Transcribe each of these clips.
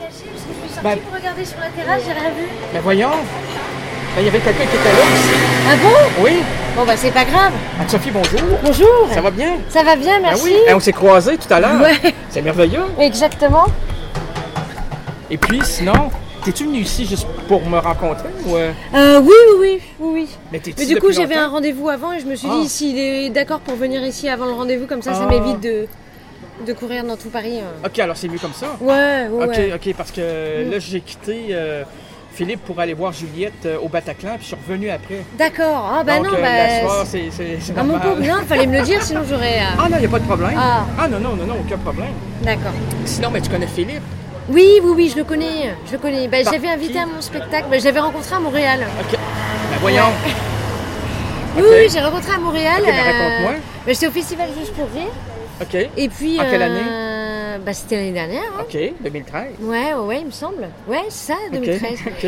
caché parce que je suis sortie Ben- pour regarder sur la terrasse, j'ai rien vu. Mais voyons. Ben, il y avait quelqu'un qui était là aussi. Ah bon? Oui. Bon bah c'est pas grave. Anne-Sophie, bonjour. Bonjour. Ça va bien? Ça va bien, Ben merci. oui. Eh, on s'est croisés tout à l'heure. Ouais. C'est merveilleux. Exactement. Et puis, sinon, t'es-tu venu ici juste pour me rencontrer ou... Oui. Mais t'es Mais ici du coup depuis j'avais un longtemps? rendez-vous avant et je me suis Ah. dit s'il est d'accord pour venir ici avant le rendez-vous, comme ça Ah. m'évite de courir dans tout Paris. OK, alors c'est mieux comme ça? Ouais. OK, parce que là, j'ai quitté Philippe pour aller voir Juliette au Bataclan, puis je suis revenu après. D'accord. Ah bah Donc, non, la soirée, c'est... c'est Ah mon normal. pauvre, non, fallait me le dire sinon j'aurais... Ah non, il n'y a pas de problème. Ah. Non, aucun problème. D'accord. Sinon, mais tu connais Philippe? Oui, je le connais. Ben, Par j'avais invité qui? à mon spectacle, ben, je l'avais rencontré à Montréal. OK. Ben voyons. Ouais. OK. Oui, j'ai rencontré à Montréal. OK, ben raconte-moi. Ben, j'étais au festival Juste pour rire. OK. Et puis... En quelle année? C'était l'année dernière. Hein. OK, 2013. Ouais, il me semble. Ouais, c'est ça, 2013. OK.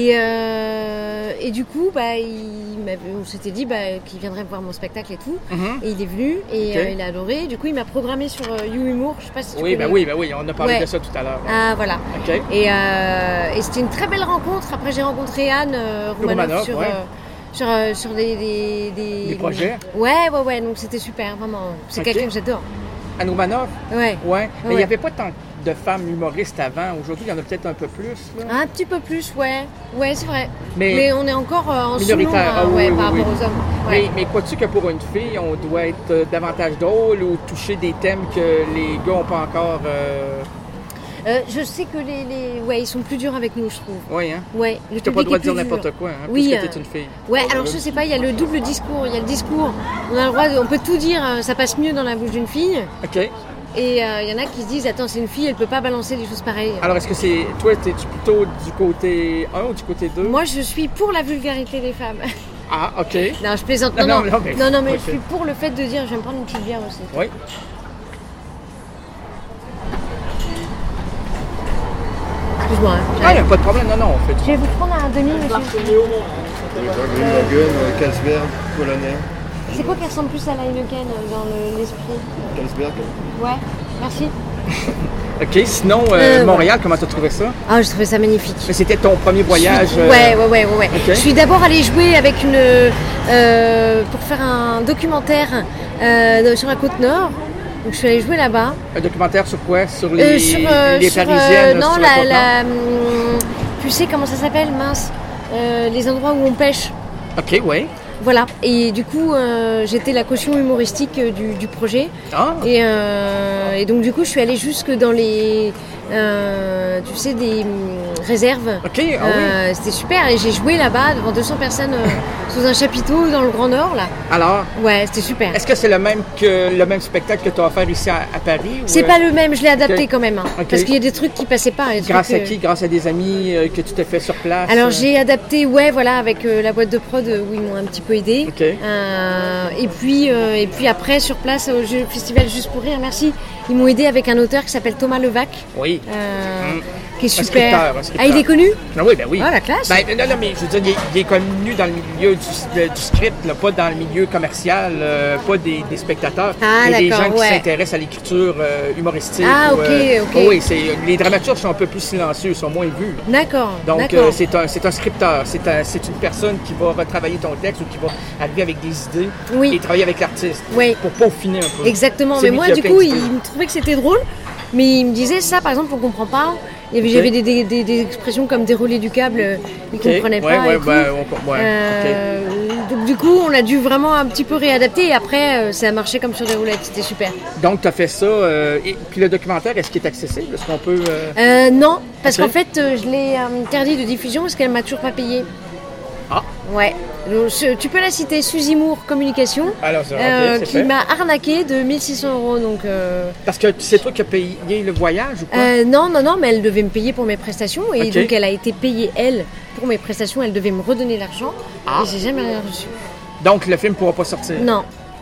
Et du coup, on s'était dit qu'il viendrait voir mon spectacle et tout. Mhm. Et il est venu et OK. il a adoré. Du coup, il m'a programmé sur You Humour. Je sais pas si tu Oui, connais. ben oui, on a parlé Ouais. de ça tout à l'heure. Ah, voilà. OK. Et c'était une très belle rencontre. Après, j'ai rencontré Anne Roumanoff Roumanoff, ouais. sur des projets. Ouais. Donc c'était super, vraiment. C'est OK. quelqu'un que j'adore. Anne Roumanoff? Ouais. Ouais. Mais il Ouais. n'y avait pas tant de femmes humoristes avant. Aujourd'hui, il y en a peut-être un peu plus. Là. Un petit peu plus, ouais. Ouais, c'est vrai. Mais- Mais on est encore en Minoritaire. sous-nombre, Ah oui, oui, par oui. rapport aux hommes. Ouais. Mais crois-tu que pour une fille, on doit être davantage drôle ou toucher des thèmes que les gars n'ont pas encore... Je sais que ils sont plus durs avec nous, je trouve. Oui, hein? Ouais, le Tu n'as pas le public droit est de dire plus dur. n'importe quoi, hein, Oui, puisque tu es une fille. Ouais, alors je sais pas, il y a le double discours. Il y a le discours, on a le droit, on peut tout dire, ça passe mieux dans la bouche d'une fille. OK. Et il y en a qui se disent, attends, c'est une fille, elle peut pas balancer des choses pareilles. Alors, est-ce que c'est... Toi, es-tu plutôt du côté 1 ou du côté 2? Moi, je suis pour la vulgarité des femmes. Ah, OK. Non, je plaisante. Non, Non, mais ok. je suis pour le fait de dire, je vais me prendre une petite bière aussi. Oui. Excuse-moi. Hein, Ah, il n'y a pas de problème. Non, on fait Je vais vous prendre un demi, monsieur. Green Carlsberg, polonais. C'est quoi qui ressemble plus à la Heineken dans l'esprit? Carlsberg. Ouais, merci. OK. Sinon, Montréal, comment tu as trouvé ça? Ah, je trouvais ça magnifique. Mais c'était ton premier voyage... Ouais. Ok. Je suis d'abord allée jouer avec pour faire un documentaire sur la côte nord. Donc je suis allée jouer là-bas. Un documentaire sur quoi? Sur les sur, Parisiennes? non, sur la côte nord? tu sais comment ça s'appelle, mince, les endroits où on pêche. OK, oui. Voilà. Et du coup, j'étais la caution humoristique du projet. Ah, Et donc du coup, je suis allée jusque dans les, des réserves. OK, ah oui. C'était super. Et j'ai joué là-bas devant 200 personnes sous un chapiteau dans le Grand Nord, là. Alors, Ouais, c'était super. est-ce que c'est le même spectacle que tu as offert ici à Paris? C'est pas le même, je l'ai adapté Ok. quand même. Hein, Ok. Parce qu'il y a des trucs qui passaient pas. des Grâce trucs, à qui? Grâce à des amis que tu t'es fait sur place? Alors j'ai adapté, avec la boîte de prod où ils m'ont un petit peu aidé. OK. Et puis après sur place au Festival Juste pour rire, merci. Ils m'ont aidé avec un auteur qui s'appelle Thomas Levac, Oui. qui est Un super. scripteur, un scripteur. Ah, il est connu? Ah oui, ben oui. Ah, la classe. Ben, non, mais je veux dire, il est connu dans le milieu du script, là, pas dans le milieu commercial, pas des spectateurs. Ah, mais des d'accord, gens qui ouais. s'intéressent à l'écriture humoristique. Ah, ou, ok. Oui, les dramaturges sont un peu plus silencieux, sont moins vus. D'accord. Donc, d'accord. c'est un scripteur, c'est une personne qui va retravailler ton texte ou qui va arriver avec des idées Oui. et travailler avec l'artiste Oui. pour peaufiner un peu. Exactement. C'est Mais lui moi, qui a du plein coup, d'idées. il me trouvait que c'était drôle. Mais il me disait ça, par exemple, on comprend pas. Ok. J'avais des expressions comme dérouler du câble, il comprenait pas. et tout. Donc du coup, on a dû vraiment un petit peu réadapter et après, ça a marché comme sur des roulettes. C'était super. Donc, tu as fait ça. Et puis le documentaire, est-ce qu'il est accessible? Est-ce qu'on peut... Non, parce Ok. qu'en fait, je l'ai interdit de diffusion parce qu'elle m'a toujours pas payé. Ah. Ouais. Donc, tu peux la citer, Suzy Moore Communication, Alors, ok, c'est qui fait. m'a arnaqué de 1 600 €. Donc, Parce que c'est toi qui as payé le voyage ou quoi? non, mais elle devait me payer pour mes prestations et Ok. donc elle a été payée, elle, pour mes prestations. Elle devait me redonner l'argent Ah. et j'ai jamais rien reçu. Donc, le film ne pourra pas sortir? Non,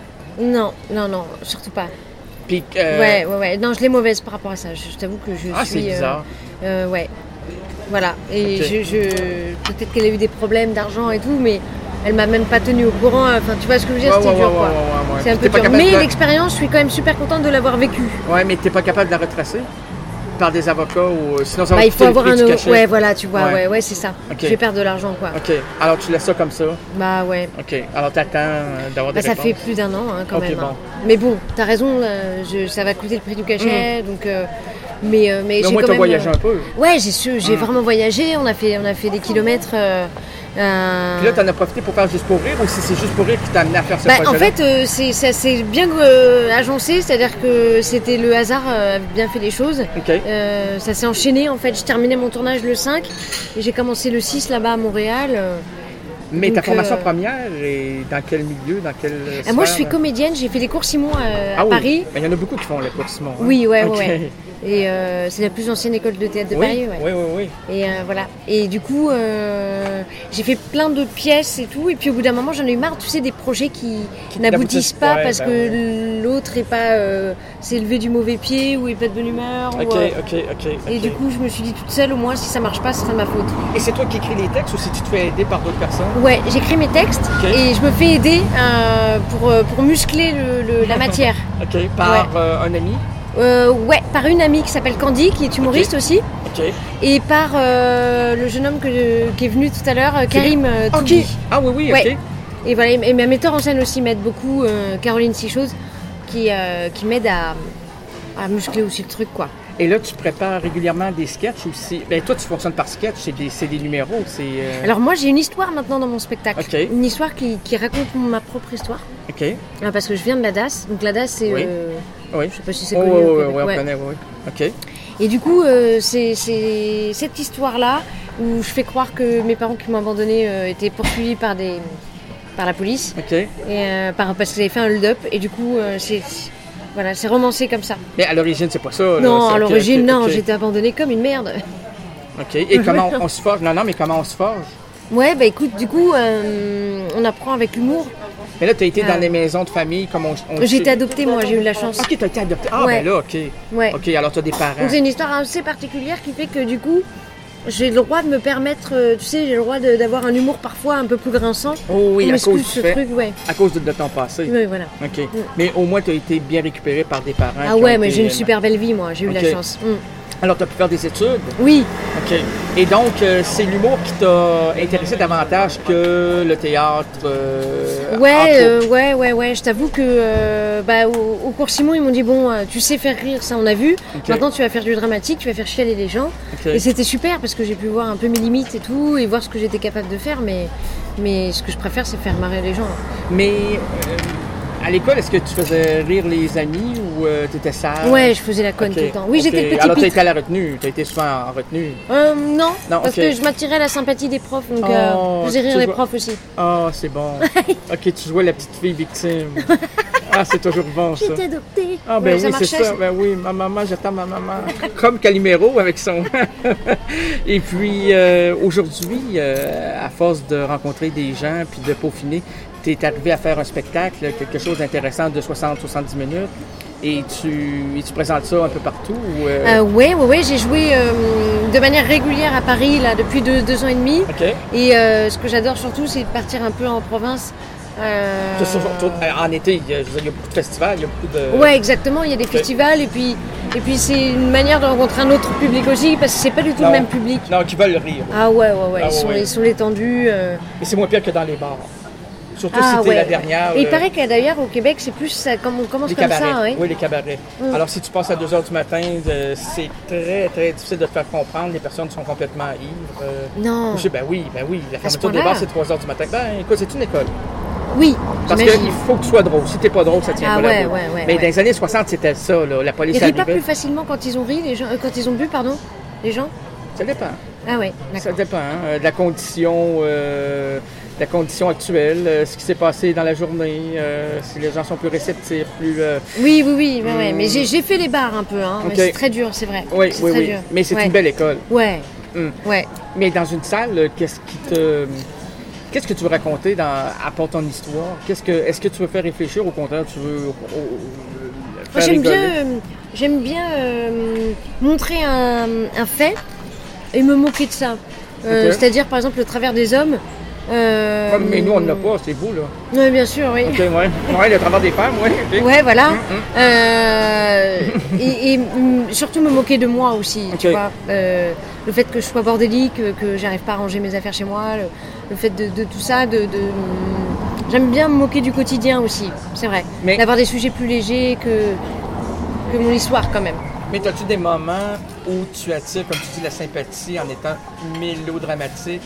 surtout pas. Puis, Ouais. Non, je l'ai mauvaise par rapport à ça. Je t'avoue que je Ah, suis. c'est bizarre. Ouais. Voilà. Et Ok. peut-être qu'elle a eu des problèmes d'argent et tout, mais elle m'a même pas tenue au courant. Enfin, tu vois ce que je veux dire, c'était dur, quoi. C'est un Puis peu t'es pas dur. capable Mais de- l'expérience, je suis quand même super contente de l'avoir vécue. Ouais, mais t'es pas capable de la retracer? par des avocats ou sinon ça va il faut avoir un cachet. Ouais, voilà, tu vois, ouais, c'est ça. Je vais perdre de l'argent, quoi. OK. Alors tu laisses ça comme ça? Bah ouais. OK. Alors t'attends d'avoir des réponses. Ça fait plus d'1 an quand même. Bon. Hein. Mais bon, t'as raison, ça va coûter le prix du cachet, donc... Mais au moins, tu as voyagé un peu. Ouais, j'ai vraiment voyagé. On a fait des kilomètres. Puis là, tu en as profité pour faire Juste pour rire ou si c'est Juste pour rire qui t'a amené à faire ce projet-là? En fait, c'est bien agencé, c'est-à-dire que c'était le hasard a bien fait les choses. Okay. Ça s'est enchaîné en fait. Je terminais mon tournage le 5 et j'ai commencé le 6 là-bas à Montréal. Mais ta formation première est dans quel milieu, dans quelle sphère? Moi, je suis comédienne. J'ai fait les cours Simon à Paris. Il y en a beaucoup qui font les cours Simon. Hein? Oui, ouais. Et c'est la plus ancienne école de théâtre de Paris. Ouais. Oui. Et voilà. Et du coup, j'ai fait plein de pièces et tout. Et puis au bout d'un moment, j'en ai eu marre, tu sais, des projets qui n'aboutissent pas parce que l'autre est pas s'est levé du mauvais pied ou est pas de bonne humeur. OK. Et du coup, je me suis dit toute seule, au moins, si ça marche pas, ce sera de ma faute. Et c'est toi qui écris les textes ou si tu te fais aider par d'autres personnes? Ouais, j'écris mes textes et je me fais aider pour muscler la matière. OK. Par un ami? Par une amie qui s'appelle Candy, qui est humoriste aussi. OK. Et par le jeune homme qui est venu tout à l'heure, Karim Toubi. Ah oui, ouais. OK. Et voilà, et ma metteur en scène aussi m'aide beaucoup, Caroline Sichose, qui m'aide à muscler aussi le truc, quoi. Et là, tu prépares régulièrement des sketchs aussi. Ben toi, tu fonctionnes par sketch, c'est des numéros. Alors moi, j'ai une histoire maintenant dans mon spectacle. Okay. Une histoire qui raconte ma propre histoire. OK. Parce que je viens de la DAS. Donc la DAS, c'est... Oui. Je sais pas si c'est connu. Oui, on connaît, oui. OK. Et du coup, c'est cette histoire-là où je fais croire que mes parents qui m'ont abandonné étaient poursuivis par la police. OK. Et, parce qu'ils avaient fait un hold-up. Et du coup, c'est romancé comme ça. Mais à l'origine, c'est pas ça. Non, à l'origine, non. J'étais abandonnée comme une merde. OK. Et comment on se forge? Non, mais comment on se forge? Ouais, écoute, du coup, on apprend avec l'humour. Mais là, tu as été dans des maisons de famille comme on J'ai été adoptée, moi, j'ai eu de la chance. OK, tu as été adoptée. Ah, ben là, OK. Ouais. OK, alors tu as des parents. Donc, c'est une histoire assez particulière qui fait que, du coup, j'ai le droit de me permettre, tu sais, j'ai le droit d'avoir un humour parfois un peu plus grinçant. Oh oui, à cause à cause de ton passé. Oui, voilà. OK. Mais au moins, tu as été bien récupéré par des parents. Ah ouais, mais j'ai une super belle vie, moi, j'ai eu de la chance. Alors, tu as pu faire des études? Oui. OK. Et donc, c'est l'humour qui t'a intéressé davantage que le théâtre? Ouais. Je t'avoue que au cours Simon, ils m'ont dit, bon, tu sais faire rire, ça on a vu. Okay. Maintenant, tu vas faire du dramatique, tu vas faire chialer les gens. Okay. Et c'était super parce que j'ai pu voir un peu mes limites et tout, et voir ce que j'étais capable de faire. Mais ce que je préfère, c'est faire marrer les gens. Mais... à l'école, est-ce que tu faisais rire les amis ou tu étais sage? Ouais, je faisais la conne tout le temps. Oui, j'étais le petit Alors, tu étais à la retenue? Tu as été souvent en retenue? Non, parce que je m'attirais la sympathie des profs, donc je faisais rire les profs aussi. Ah, c'est bon. OK, tu jouais la petite fille victime. Ah, c'est toujours bon, ça. J'étais adoptée. Ah, ben oui, c'est ça. Ben oui, ma maman, j'attends ma maman. Comme Calimero avec son... Et puis, aujourd'hui, à force de rencontrer des gens puis de peaufiner, tu es arrivé à faire un spectacle, quelque chose d'intéressant de 60-70 minutes. Et tu présentes ça un peu partout? Oui, j'ai joué de manière régulière à Paris là, depuis 2 ans et demi. Okay. Et ce que j'adore surtout, c'est de partir un peu en province. En été, il y a beaucoup de festivals, il y a beaucoup de... Ouais, exactement, il y a des festivals et puis c'est une manière de rencontrer un autre public aussi parce que c'est pas du tout le même public. Non, qui veulent rire. Ah ouais, ils sont détendus. Et c'est moins pire que dans les bars. Surtout si c'était la dernière. Et il paraît que d'ailleurs au Québec, c'est plus ça, on commence les comme cabarets. ça. Oui, les cabarets. Alors si tu passes à 2h du matin, c'est très, très difficile de te faire comprendre. Les personnes sont complètement ivres. Non. Ben oui. La fermeture des bars, c'est 3h du matin. Ben écoute, c'est une école. Oui. Parce qu'il faut que tu sois drôle. Si t'es pas drôle, ça tient pas la route. Mais dans les années 60, c'était ça. Là. La police arrivait. Ils rient pas plus facilement quand ils ont ri, les gens, quand ils ont bu, pardon, les gens? Ça dépend. Ah ouais, d'accord. Ça dépend de la condition actuelle, ce qui s'est passé dans la journée, si les gens sont plus réceptifs, plus... Oui, mais j'ai fait les bars un peu, hein. Okay. C'est très dur, c'est vrai. Oui. Dur. Mais c'est une belle école. Ouais. Mais dans une salle, qu'est-ce que tu veux raconter à ton histoire? Est-ce que tu veux faire réfléchir, au contraire, tu veux faire rigoler? J'aime bien montrer un fait et me moquer de ça. C'est-à-dire, par exemple, le travers des hommes. Mais nous, on ne l'a pas, c'est vous, là. Oui, bien sûr, oui. OK, ouais, le travers des femmes, oui. OK. Ouais, voilà. Et surtout me moquer de moi aussi, tu vois. Le fait que je sois bordélique, que j'arrive pas à ranger mes affaires chez moi, le fait de tout ça, j'aime bien me moquer du quotidien aussi, c'est vrai. D'avoir des sujets plus légers que mon histoire, quand même. Mais as-tu des moments où tu attires, comme tu dis, la sympathie en étant mélodramatique?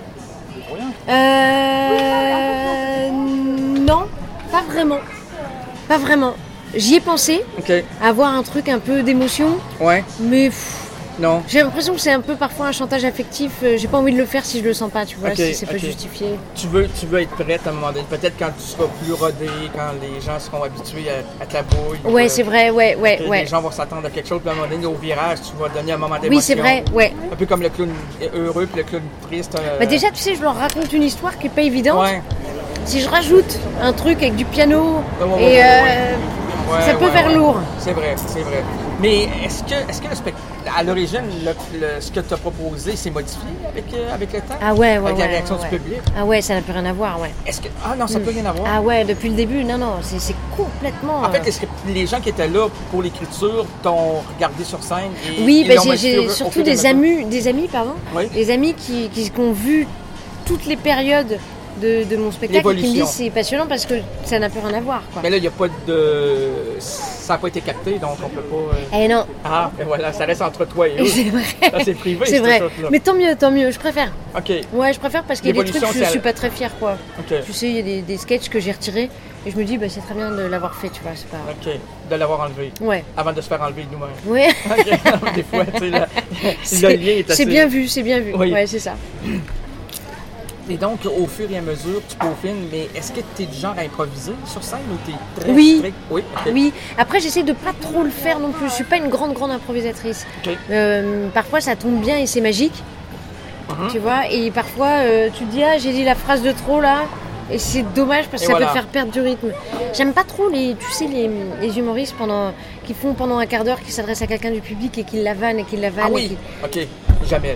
Non, pas vraiment. Pas vraiment. J'y ai pensé, avoir un truc un peu d'émotion, mais non. J'ai l'impression que c'est un peu parfois un chantage affectif. J'ai pas envie de le faire si je le sens pas, tu vois, si c'est pas justifié. Tu veux être prête à un moment donné, peut-être quand tu seras plus rodée, quand les gens seront habitués à ta bouille. Ouais, c'est vrai, ouais. Les gens vont s'attendre à quelque chose, puis à un moment donné, au virage, tu vas donner un moment d'émotion. Oui, c'est vrai, ouais. Un peu comme le clown heureux puis le clown triste. Déjà, tu sais, je leur raconte une histoire qui est pas évidente. Si je rajoute un truc avec du piano ça peut faire lourd. C'est vrai. Mais est-ce que à l'origine, ce que tu as proposé s'est modifié avec le temps? Ah ouais. Avec la réaction du public? Ah ouais, ça n'a plus rien à voir, ouais. Non, ça n'a plus rien à voir? Ah ouais, depuis le début, non, c'est complètement... En fait, est-ce que les gens qui étaient là pour l'écriture t'ont regardé sur scène? Oui, j'ai surtout des amis, des amis qui ont vu toutes les périodes de mon spectacle qui me disent c'est passionnant parce que ça n'a plus rien à voir, quoi. Mais là, il n'y a pas de... Ça n'a pas été capté, donc on peut pas... non. Ah, ben voilà, ça reste entre toi et eux. C'est vrai. Ça, c'est privé, c'est vrai. Mais tant mieux, je préfère. OK. Ouais, je préfère parce qu'il y a des trucs je suis pas très fière, quoi. Tu sais, il y a des sketchs que j'ai retirés et je me dis, c'est très bien de l'avoir fait, tu vois, c'est pas... OK, de l'avoir enlevé. Ouais. Avant de se faire enlever nous-mêmes. Ouais. OK, des fois, tu sais, le lien est assez... C'est bien vu. Oui. Ouais, c'est ça. Et donc, au fur et à mesure, tu peaufines, mais est-ce que tu es du genre à improviser sur scène ou tu es très strict? Oui. Oui. Après, j'essaie de pas trop le faire non plus. Je suis pas une grande improvisatrice. Parfois, ça tombe bien et c'est magique. Tu vois, et parfois, tu te dis, j'ai dit la phrase de trop là, et c'est dommage parce que ça peut te faire perdre du rythme. J'aime pas trop les humoristes qui font pendant un quart d'heure, qui s'adressent à quelqu'un du public et qui la vannent. Ah oui, OK. Jamel.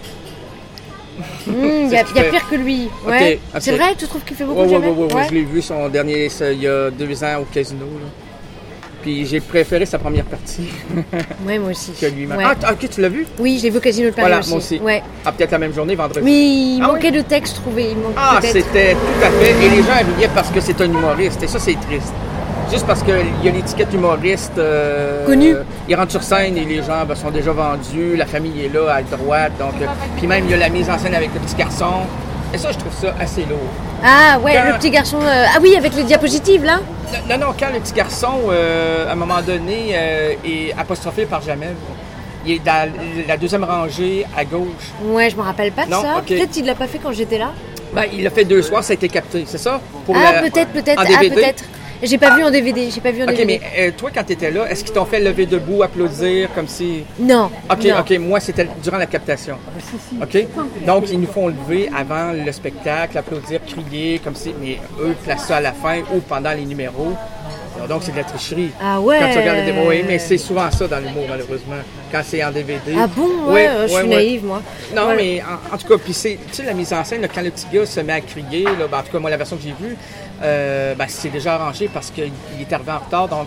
Il y a pire que lui. Ouais. Okay. C'est vrai, tu trouves qu'il fait beaucoup de Jamel? Oui, je l'ai vu son dernier il y a 2 ans au casino. Là. Puis j'ai préféré sa première partie. Oui, moi aussi. Que lui-même. OK, tu l'as vu? Oui, je l'ai vu au casino de Paris aussi. Moi aussi. Ouais. Peut-être la même journée, vendredi. Oui, il manquait de texte, je trouvais. C'était tout à fait. Et les gens riaient parce que c'est un humoriste. Et ça, c'est triste. Juste parce qu'il y a l'étiquette humoriste connu. Il rentre sur scène et les gens sont déjà vendus, la famille est là à droite, donc puis même il y a la mise en scène avec le petit garçon. Et ça, je trouve ça assez lourd. Ah ouais, le petit garçon. Ah oui, avec les diapositives là. Non, quand le petit garçon, à un moment donné, est apostrophé par Jamel. Il est dans la deuxième rangée à gauche. Ouais, je me rappelle pas de ça. Okay. Peut-être qu'il l'a pas fait quand j'étais là. Il l'a fait 2 soirs, ça a été capté, c'est ça? Peut-être. En DVD? Peut-être. J'ai pas vu en DVD. OK, mais toi, quand tu étais là, est-ce qu'ils t'ont fait lever debout, applaudir, comme si... Non. OK, moi, c'était durant la captation. OK? Donc, ils nous font lever avant le spectacle, applaudir, crier, comme si... Mais eux placent ça à la fin ou pendant les numéros. Donc, c'est de la tricherie. Ah ouais? Quand tu regardes les démos, mais c'est souvent ça dans l'humour, malheureusement, quand c'est en DVD. Ah bon? Je suis naïve, moi. Non, mais en tout cas, puis tu sais, la mise en scène, là, quand le petit gars se met à crier, là, en tout cas, moi, la version que j'ai vue, c'est déjà arrangé parce qu'il est arrivé en retard, donc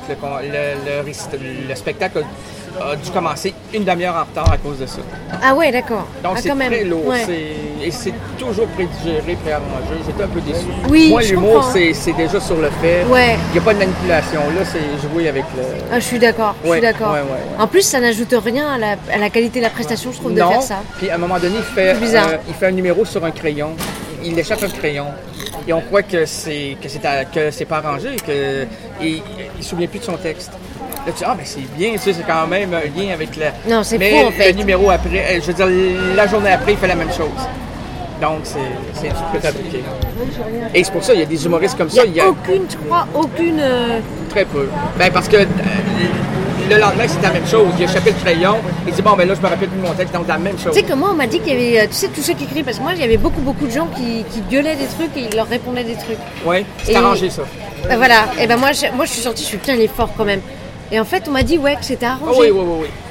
le spectacle a dû commencer une demi-heure en retard à cause de ça. Ah ouais, d'accord. Donc c'est très lourd. Ouais. Et c'est toujours prédigéré, préarrangé. J'étais un peu déçu. Oui, moi, l'humour, c'est déjà sur le fait. Ouais. Il n'y a pas de manipulation. Là, c'est jouer avec le... Ah, je suis d'accord. Ouais. En plus, ça n'ajoute rien à la qualité de la prestation, je trouve, de faire ça. Puis à un moment donné, il fait un numéro sur un crayon. Il échappe un crayon. Et on croit que c'est pas arrangé, qu'il ne se souvient plus de son texte. Là, tu dis, mais c'est bien, tu sais, c'est quand même un lien avec la... Non, c'est faux, en fait. Le numéro après, je veux dire, la journée après, il fait la même chose. Donc, c'est un peu fabriqué. Et c'est pour ça, il y a des humoristes comme ça. Il y a aucune... Très peu. Parce que le lendemain, c'est la même chose. Il a échappé le crayon. Il dit, là, je me rappelle plus de mon texte, donc la même chose. Tu sais que moi, on m'a dit qu'il y avait, tous ceux qui écrivent, parce que moi, il y avait beaucoup de gens qui gueulaient des trucs et ils leur répondaient des trucs. Oui, c'est arrangé, ça. Voilà. Et moi, je suis sortie, je suis il est fort quand même. Et en fait, on m'a dit, que c'était arrangé. Oui.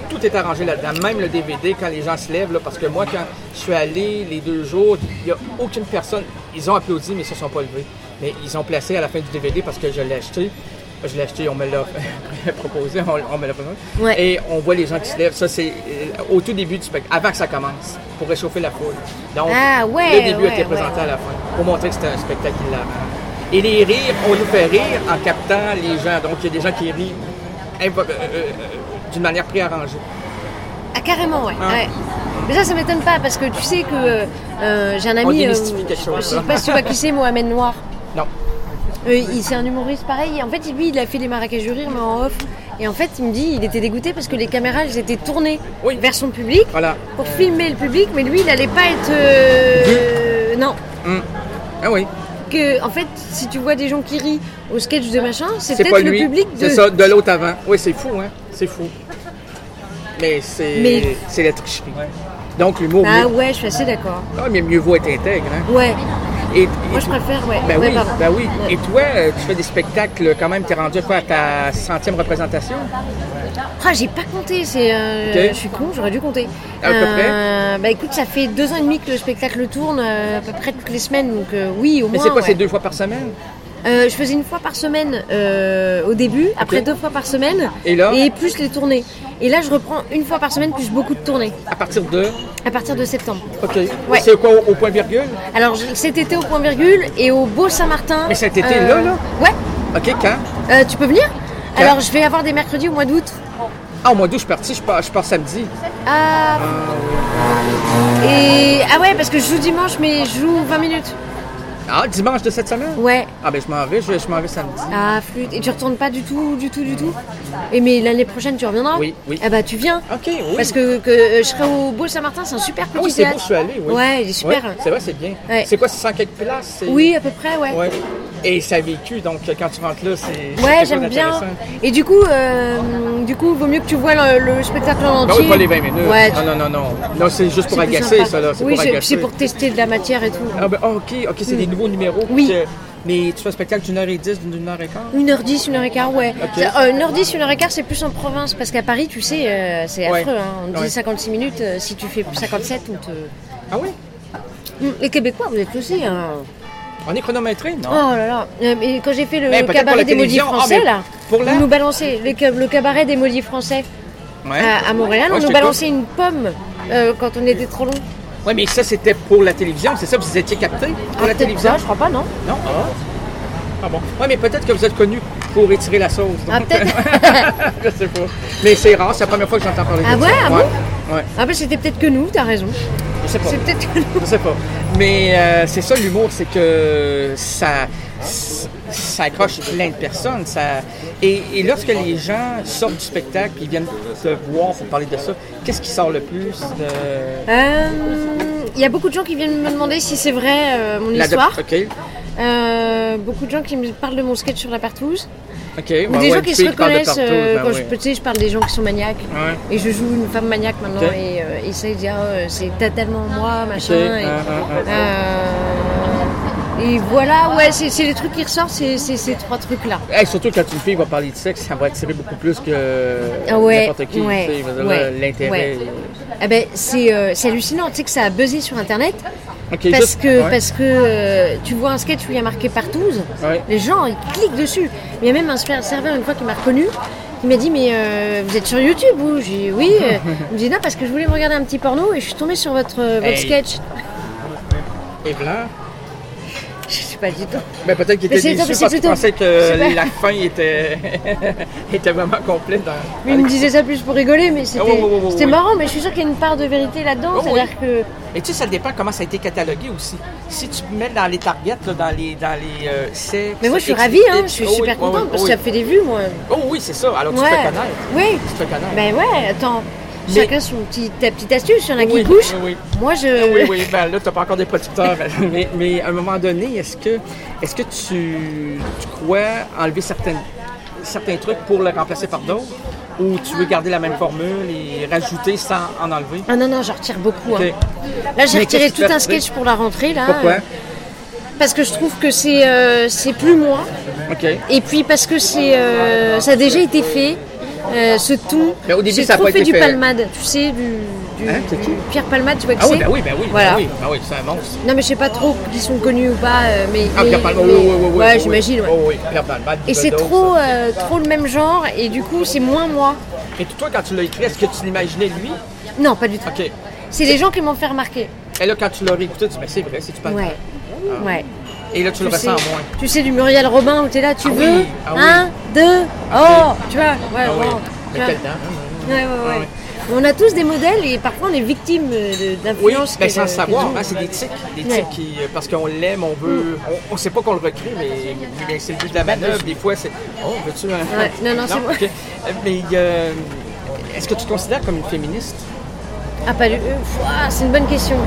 tout est arrangé là-dedans, même le DVD quand les gens se lèvent, là, parce que moi, quand je suis allé les 2 jours, il n'y a aucune personne, ils ont applaudi, mais ils ne se sont pas levés. Mais ils ont placé à la fin du DVD parce que je l'ai acheté. Je l'ai acheté, on me l'a proposé, on me l'a proposé. Ouais. Et on voit les gens qui se lèvent. Ça, c'est au tout début du spectacle, avant que ça commence, pour réchauffer la foule. Donc, le début a été présenté à la fin, pour montrer que c'était un spectacle hilarant. Et les rires, on nous fait rire en captant les gens. Donc, il y a des gens qui rient d'une manière préarrangée. Ah, carrément, ouais. Hein? Ouais. Mais ça m'étonne pas, parce que tu sais que j'ai un ami... On démystifie quelque chose. Je sais pas si tu vois qui c'est, Mohamed Noir. Non. C'est un humoriste pareil. En fait, lui, il a fait les Marrakech du Rire, mais en off. Et en fait, il me dit, il était dégoûté parce que les caméras, elles étaient tournées vers son public pour filmer le public, mais lui, il n'allait pas être... Non. Ah oui. Que, en fait, si tu vois des gens qui rient au sketch de machin, c'est peut-être pas le lui. public de... C'est ça, de l'autre avant. Oui, c'est fou, hein. C'est fou. Mais c'est la tricherie. Ouais. Donc, l'humour... Ah ouais, je suis assez d'accord. Ah, mais mieux vaut être intègre, hein. Ouais. Et moi, je préfère, ouais. Ben ouais, oui, ben oui. Ouais. Et toi, tu fais des spectacles quand même, t'es rendu quoi, à ta 100e représentation? Ah, j'ai pas compté, je suis con, j'aurais dû compter. À peu près? Bah écoute, ça fait 2 ans et demi que le spectacle tourne, à peu près toutes les semaines, donc oui, au moins. Mais c'est quoi, c'est 2 fois par semaine? Je faisais 1 fois par semaine au début, après 2 fois par semaine, et plus les tournées. Et là, je reprends 1 fois par semaine, plus beaucoup de tournées. À partir de septembre. OK. Ouais. C'est quoi, au point virgule? Alors, cet été au point virgule et au Beau Saint-Martin. Mais cet été, là? Ouais. OK, quand? Tu peux venir? Quand? Alors, je vais avoir des mercredis au mois d'août. Ah, au mois d'août, je suis parti, je pars samedi. Ah. Et... Ah ouais, parce que je joue dimanche, mais je joue 20 minutes. Ah, dimanche de cette semaine? Ouais. Ah, ben je m'en vais samedi. Ah, flûte. Et tu retournes pas du tout? Et mais l'année prochaine, tu reviendras? Oui. Ah bah, tu viens. OK, oui. Parce que je serai au Beau Saint-Martin, c'est un super petit c'est théâtre. beau, je suis allé, oui. Ouais, il est super. Ouais, c'est vrai, c'est bien. Ouais. C'est quoi, 600 quelques places? Oui, à peu près, ouais. Ouais. Et ça a vécu, donc quand tu rentres là, c'est ouais, j'aime bien. Et du coup, vaut mieux que tu vois le spectacle en entier. Non, oui, pas les 20 minutes. Ouais, non, c'est juste pour agacer, ça, là. Oui, c'est pour tester de la matière et tout. Ah, ben, OK, c'est des nouveaux numéros. Oui. Mais tu fais un spectacle d'1h10, d'1h15? 1h10, 1h15, ouais. Okay. 1h10, 1h15, c'est plus en province, parce qu'à Paris, tu sais, c'est affreux. Hein. On dit 56 minutes, si tu fais 57, on te... Ah oui? Les Québécois, vous êtes aussi... On est chronométré, non? Oh là là. Mais quand j'ai fait le cabaret des maudits français, là, on nous balançait le cabaret des maudits français à Montréal, on nous balançait une pomme quand on était trop long. Oui, mais ça, c'était pour la télévision, c'est ça? Vous étiez capté pour la télévision? Ça, je crois pas, non? Non? Ah bon. Oui, mais peut-être que vous êtes connu pour étirer la sauce. Ah, peut-être. Je sais pas. Mais c'est rare, c'est la première fois que j'entends parler de ça. Ah ouais? Ah bon? Ouais. Ah ben c'était peut-être que nous, t'as raison. Je sais pas. C'est peut-être que nous. Je sais pas. Mais c'est ça l'humour, c'est que ça accroche plein de personnes. Et lorsque les gens sortent du spectacle et viennent te voir pour parler de ça, qu'est-ce qui sort le plus? Il y a beaucoup de gens qui viennent me demander si c'est vrai mon histoire. OK. Beaucoup de gens qui me parlent de mon sketch sur la partouze. Okay, ou des gens qui se reconnaissent quand je parle des gens qui sont maniaques. Ouais. Et je joue une femme maniaque maintenant et ça ils disent c'est totalement moi, machin. Et voilà, ouais, c'est les trucs qui ressortent, c'est ces 3 trucs-là. Et surtout quand une fille va parler de sexe, ça va attirer beaucoup plus que n'importe qui. L'intérêt. Ouais. Ah ben, c'est hallucinant, tu sais que ça a buzzé sur Internet. Okay, parce que tu vois un sketch où il y a marqué partouze, les gens ils cliquent dessus. Il y a même un serveur une fois qui m'a reconnu, qui m'a dit mais vous êtes sur YouTube ou j'ai dit oui. Il me dit non parce que je voulais me regarder un petit porno et je suis tombée sur votre sketch. Et voilà. Je sais pas du tout. Mais peut-être qu'il était déçu parce qu'il pensait que la fin était vraiment complète. Mais il me disait ça plus pour rigoler, mais c'était marrant, mais je suis sûre qu'il y a une part de vérité là-dedans. C'est-à-dire que... Et tu sais, ça dépend comment ça a été catalogué aussi. Si tu mets dans les targets, dans les sexes... Mais moi, je suis ravie, je suis super contente parce que ça fait des vues, moi. Oh oui, c'est ça. Alors tu te fais connaître. Oui. Tu te fais connaître. Ben ouais, attends. Chacun son ta petite astuce, il y en a qui couchent. Oui. Moi, je... Oui, ben là, tu n'as pas encore des producteurs. mais à un moment donné, est-ce que tu crois enlever certains trucs pour le remplacer par d'autres? Ou tu veux garder la même formule et rajouter sans en enlever? Ah non, je retire beaucoup. Okay. Là, j'ai retiré tout un sketch pour la rentrée. Là, pourquoi? Parce que je trouve que c'est plus moi. Okay. Et puis parce que ça a déjà été fait. ce ton. Mais au début, J'ai ça a trop pas fait été du fait. Palmade, tu sais, C'est qui? Pierre Palmade, tu vois qui Ah c'est? oui, ben oui, Voilà. ben oui, c'est un monstre. Non mais je sais pas trop qui sont connus ou pas, mais Pierre Palmade, oui. ouais, j'imagine. Ouais. Oui, Pierre Palmade. Et c'est trop le même genre, et du coup c'est moins moi. Et toi, quand tu l'as écrit, est-ce que tu l'imaginais lui? Non, pas du tout. OK. C'est les gens qui m'ont fait remarquer. Et là, quand tu l'as réécouté, tu dis, mais c'est vrai, c'est du Palmade. Ouais. Et là, tu le ressens moins. Tu sais, du Muriel Robin où t'es là, tu veux oui. 1, 2, oh, tu vois, ouais, oui. bon, tu vois. Quel temps? Ouais. On a tous des modèles et parfois on est victime d'influence. Oui, mais sans savoir, hein, c'est des tics qui, parce qu'on l'aime, on veut, on sait pas qu'on le recrée, mais c'est le but de la manœuvre. Des fois, c'est, oh, veux-tu un... Ouais. Non, c'est moi. Okay. Mais est-ce que tu te considères comme une féministe? Ah, pas du... c'est une bonne question.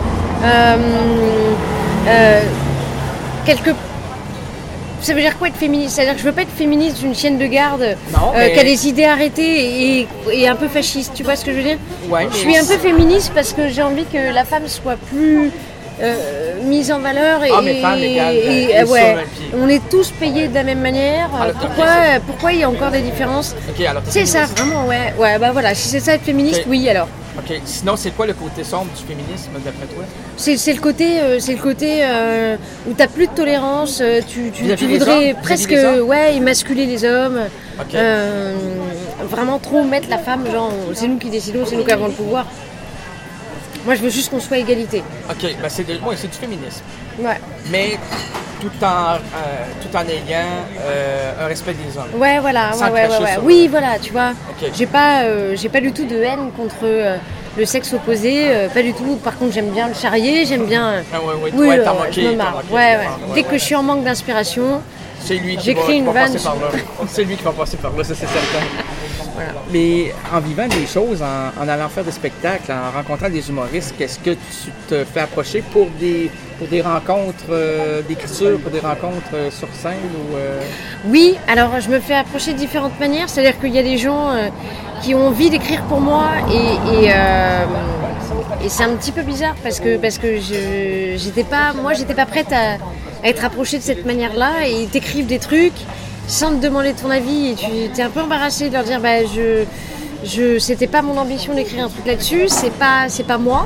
Ça veut dire quoi être féministe? C'est-à-dire que je veux pas être féministe d'une chienne de garde qui a des idées arrêtées et un peu fasciste, tu vois ce que je veux dire? Ouais, je suis un peu féministe parce que j'ai envie que la femme soit plus mise en valeur mais femme égale, on est tous payés de la même manière. Alors, pourquoi il y a encore des différences? Okay, alors c'est ça, vraiment, ouais, bah voilà, si c'est ça être féministe, okay. Oui alors. OK. Sinon, c'est quoi le côté sombre du féminisme, d'après toi? C'est le côté où tu n'as plus de tolérance, tu voudrais presque émasculer les hommes, okay. Vraiment trop mettre la femme, genre c'est nous qui décidons, c'est nous qui avons le pouvoir. Moi, je veux juste qu'on soit égalité. OK, ben c'est du féminisme. Ouais. Mais tout en ayant un respect des hommes. Ouais, voilà. Oui, voilà, tu vois. Okay. J'ai pas du tout de haine contre le sexe opposé, pas du tout. Par contre, j'aime bien le charrier, j'aime bien. Je me marre. Dès que je suis en manque d'inspiration, c'est lui qui va passer par là. C'est lui qui va passer par là, ça c'est certain. Voilà. Mais en vivant des choses, en allant faire des spectacles, en rencontrant des humoristes, qu'est-ce que tu te fais approcher pour des rencontres d'écriture, pour des rencontres sur scène ou Oui, alors je me fais approcher de différentes manières. C'est-à-dire qu'il y a des gens qui ont envie d'écrire pour moi et c'est un petit peu bizarre parce que j'étais pas prête à être approchée de cette manière-là et ils t'écrivent des trucs sans te demander ton avis et tu es un peu embarrassée de leur dire c'était pas mon ambition d'écrire un truc là-dessus, c'est pas moi.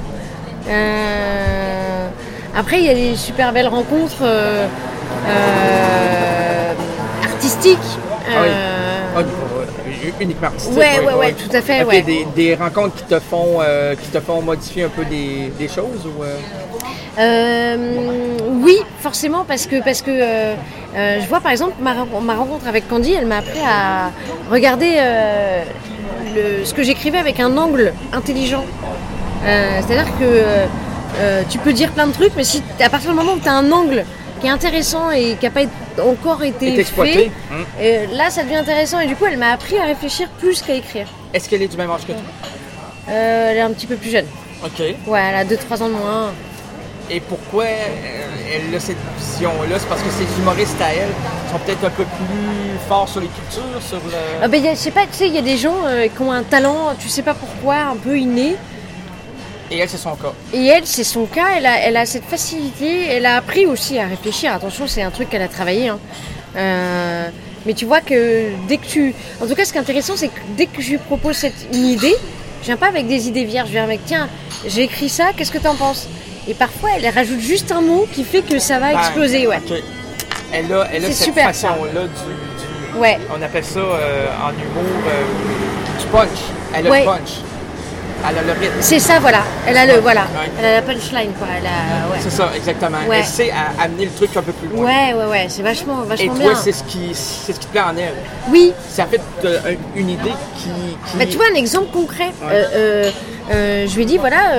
Après il y a des super belles rencontres artistiques. Uniquement artistique. Ouais, tout à fait. Okay, des rencontres qui te font modifier un peu des choses ou Oui, forcément, parce que je vois par exemple ma rencontre avec Candy, elle m'a appris à regarder ce que j'écrivais avec un angle intelligent. C'est-à-dire que tu peux dire plein de trucs, mais si à partir du moment où tu as un angle qui est intéressant et qui n'a pas encore été exploité, là ça devient intéressant et du coup elle m'a appris à réfléchir plus qu'à écrire. Est-ce qu'elle est du même âge que toi? Elle est un petit peu plus jeune. OK. Ouais, elle a 2-3 ans de moins. Et pourquoi elle a cette vision-là? C'est parce que ses humoristes à elle sont peut-être un peu plus forts sur l'écriture, sur le... je sais pas, tu sais, il y a des gens qui ont un talent, tu sais pas pourquoi, un peu inné. Et elle, c'est son cas. Et elle, c'est son cas, elle a cette facilité, elle a appris aussi à réfléchir. Attention, c'est un truc qu'elle a travaillé. Hein. Mais tu vois que dès que tu... En tout cas, ce qui est intéressant, c'est que dès que je lui propose une idée, je viens pas avec des idées vierges, je viens avec, tiens, j'ai écrit ça, qu'est-ce que t'en penses? Et parfois, elle rajoute juste un mot qui fait que ça va exploser, ouais. Okay. Elle a cette super, façon-là du... Ouais. On appelle ça en humour du punch. Elle a le punch. Elle a le rythme. C'est ça, voilà. Elle a Ouais. Elle a la punchline, quoi. C'est ça, exactement. Ouais. Elle sait amener le truc un peu plus loin. Ouais. C'est vachement bien. Et toi, c'est ce qui te plaît en elle. Oui. Ça fait une idée qui... Bah, tu vois, un exemple concret. Ouais. Je lui ai dit, voilà,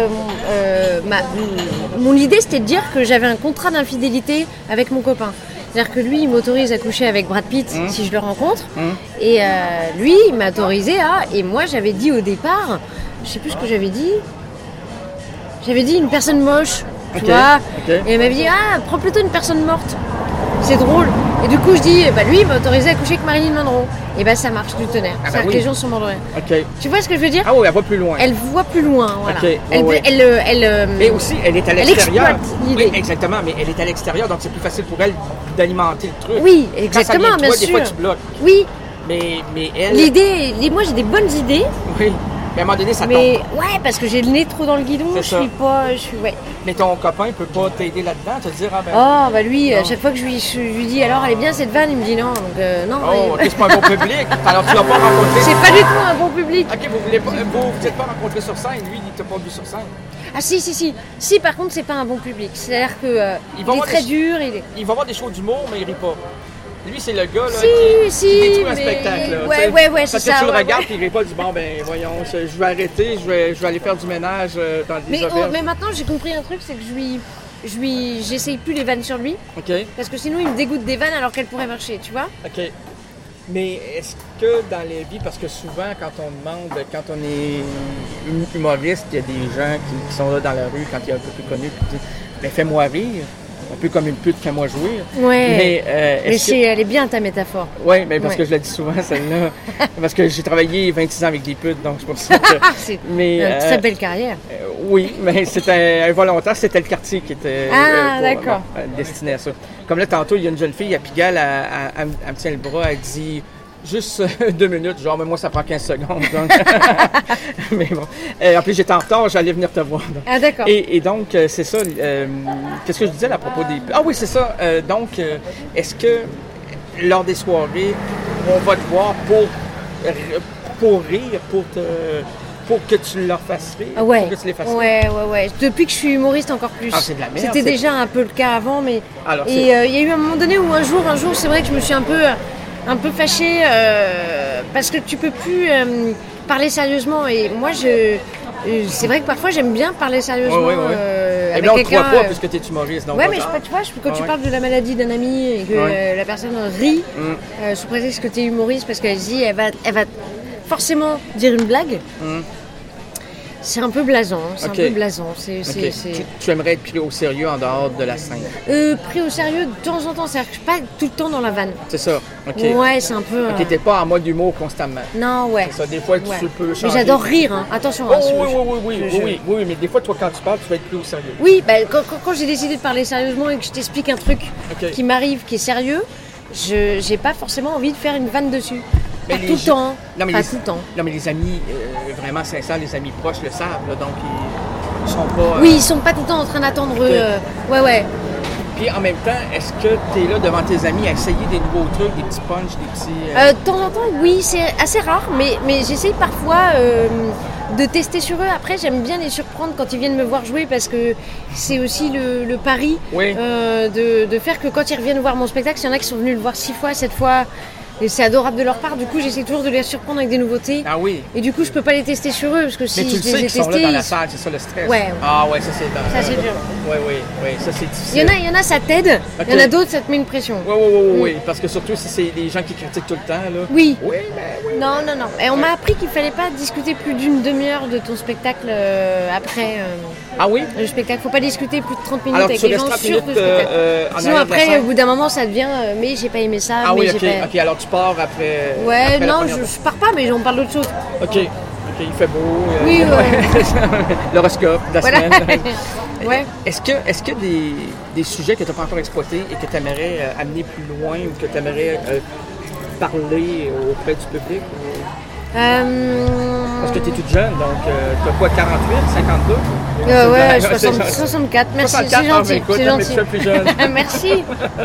mon idée, c'était de dire que j'avais un contrat d'infidélité avec mon copain. C'est-à-dire que lui, il m'autorise à coucher avec Brad Pitt si je le rencontre. Et lui, il m'a autorisé à... Et moi, j'avais dit au départ... Je sais plus ce que j'avais dit. J'avais dit une personne moche, tu vois. Et elle m'avait dit, prends plutôt une personne morte. C'est drôle. Et du coup, je dis, lui, il m'a autorisé à coucher avec Marilyn Monroe. Et ça marche du tonnerre. C'est-à-dire que les gens sont morts de rire. Tu vois ce que je veux dire? Ah oui, elle voit plus loin. Elle voit plus loin, voilà. Mais aussi, elle est à l'extérieur. Elle exploite l'idée. Oui, exactement, mais elle est à l'extérieur, donc c'est plus facile pour elle d'alimenter le truc. Oui, exactement, bien sûr. Des fois, tu bloques. Oui. Mais elle... Moi j'ai des bonnes idées. Oui. Mais à un moment donné, ça tombe. Ouais, parce que j'ai le nez trop dans le guidon, ouais. Mais ton copain peut pas t'aider là-dedans, te dire, lui, à chaque fois que je lui dis, alors elle est bien cette vanne, il me dit non, donc non. Oh, c'est pas un bon public. Alors tu l'as pas rencontré. C'est pas du tout un bon public. Ok, vous êtes pas rencontrés sur scène, lui, il t'a pas vu sur scène. Ah si, si, par contre, c'est pas un bon public. C'est-à-dire que il est très dur. Il va avoir des shows d'humour, mais il rit pas. Lui, c'est le gars là, qui détruit un spectacle. Là, ouais, c'est ça. Parce que tu le regardes et il rit pas, du bon, voyons, je vais arrêter, je vais aller faire du ménage dans des auberges. Mais maintenant, j'ai compris un truc, c'est que j'essaye plus les vannes sur lui. OK. Parce que sinon, il me dégoûte des vannes alors qu'elles pourraient marcher, tu vois. OK. Mais est-ce que dans les vies, parce que souvent, quand on demande, quand on est humoriste, il y a des gens qui sont là dans la rue quand il est un peu plus connu, qui disent, fais-moi rire. Un peu comme une pute, fais-moi jouir. Ouais. Mais elle est bien ta métaphore. Oui, mais parce que je la dis souvent, celle-là. Parce que j'ai travaillé 26 ans avec des putes, donc c'est pour ça que. C'est une très belle carrière. Oui, mais c'était involontaire, c'était le quartier qui était d'accord. Destiné à ça. Comme là, tantôt, il y a une jeune fille à Pigalle, elle me tient le bras, elle dit. Juste 2 minutes, genre, mais moi, ça prend 15 secondes. Donc. Mais bon. En plus, j'étais en retard, j'allais venir te voir. Donc. Ah, d'accord. Et donc, c'est ça. Qu'est-ce que je disais à propos des... Ah oui, c'est ça. Donc, est-ce que, lors des soirées, on va te voir pour rire, pour que tu leur fasses rire? Ouais. Pour que tu les fasses rire? Ouais. Depuis que je suis humoriste, encore plus. Ah, c'est de la merde. C'était déjà un peu le cas avant, mais... Alors, il y a eu un moment donné où un jour, c'est vrai que je me suis un peu fâchée parce que tu peux plus parler sérieusement. Et moi, c'est vrai que parfois, j'aime bien parler sérieusement et avec là, on quelqu'un. Ne croit pas puisque tu es humoriste. Donc ouais, mais tu vois, quand tu parles de la maladie d'un ami et que la personne rit sous prétexte que tu es humoriste parce qu'elle dit, elle va forcément dire une blague. C'est un peu blasant. Tu aimerais être pris au sérieux en dehors de la scène? Pris au sérieux de temps en temps, c'est-à-dire que je suis pas tout le temps dans la vanne. C'est ça, OK. Ouais, c'est un peu... OK, t'es pas en mode humour constamment. Non, ouais. C'est ça, des fois, tu peux changer. Mais j'adore rire, hein. Attention. Oui, mais des fois, toi, quand tu parles, tu vas être pris au sérieux. Oui, quand j'ai décidé de parler sérieusement et que je t'explique un truc qui m'arrive, qui est sérieux, j'ai pas forcément envie de faire une vanne dessus. Pas tout le temps. Non, mais les amis vraiment sincères, les amis proches le savent, là, donc ils sont pas... Oui, ils sont pas tout le temps en train d'attendre... Ouais. Puis en même temps, est-ce que tu es là devant tes amis à essayer des nouveaux trucs, des petits punchs, des petits... De temps en temps, oui, c'est assez rare, mais j'essaye parfois de tester sur eux. Après, j'aime bien les surprendre quand ils viennent me voir jouer parce que c'est aussi le pari de faire que quand ils reviennent voir mon spectacle, il y en a qui sont venus le voir 6 fois, 7 fois... Et c'est adorable de leur part, du coup j'essaie toujours de les surprendre avec des nouveautés. Ah oui. Et du coup je peux pas les tester sur eux parce que si mais tu je les ai testés... sont là dans la salle, c'est ça le stress. Ouais. Ah ouais, ça c'est... Ça c'est dur. Oui, ça c'est difficile. Il y en a ça t'aide, il y en a d'autres ça te met une pression. Oui, parce que surtout si c'est des gens qui critiquent tout le temps là. Oui. Oui. Non. Et on m'a appris qu'il fallait pas discuter plus d'une demi-heure de ton spectacle après Ah oui? Le spectacle, faut pas discuter plus de 30 minutes alors, avec les gens sur le spectacle. Sinon après au bout d'un moment ça devient mais j'ai pas aimé ça, ah mais oui, OK, alors tu pars après... Ouais, non, je pars pas, mais on parle d'autre chose. OK, il fait beau. Oui, l'horoscope de la semaine. Ouais. Est-ce que des sujets que tu n'as pas encore exploités et que tu aimerais amener plus loin ou que tu aimerais parler auprès du public? Parce que tu es toute jeune, donc tu as quoi, 48, 52? Ouais, 64, merci, 64, c'est gentil. Écoute, c'est gentil. Mais tu es plus jeune. Merci.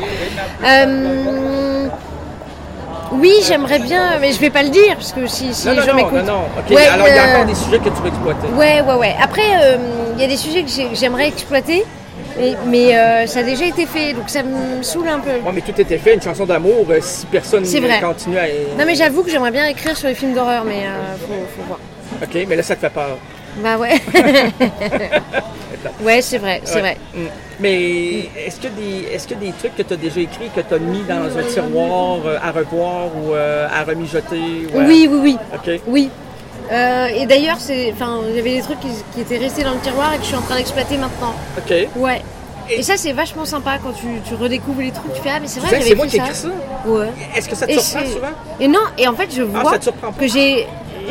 Oui, j'aimerais bien, mais je vais pas le dire parce que si les gens m'écoutent. Non. OK. Ouais, alors il y a encore des sujets que tu veux exploiter. Ouais. Après, il y a des sujets que j'aimerais exploiter, mais ça a déjà été fait, donc ça me saoule un peu. Ouais, mais tout était fait, une chanson d'amour, si personne ne continue à... Non, mais j'avoue que j'aimerais bien écrire sur les films d'horreur, mais faut voir. OK, mais là, ça te fait peur. Bah ouais. Ouais, c'est vrai. Mais est-ce que des trucs que tu as déjà écrits, que tu as mis dans un tiroir à revoir ou à remijoter? Oui. OK. Oui. Et d'ailleurs, il y avait des trucs qui étaient restés dans le tiroir et que je suis en train d'exploiter maintenant. OK. Ouais. Et ça, c'est vachement sympa quand tu redécouvres les trucs, tu fais « Ah, mais c'est vrai, c'est moi qui ai écrit ça? » Ouais. Est-ce que ça te surprend souvent? Et non, et en fait, je vois que j'ai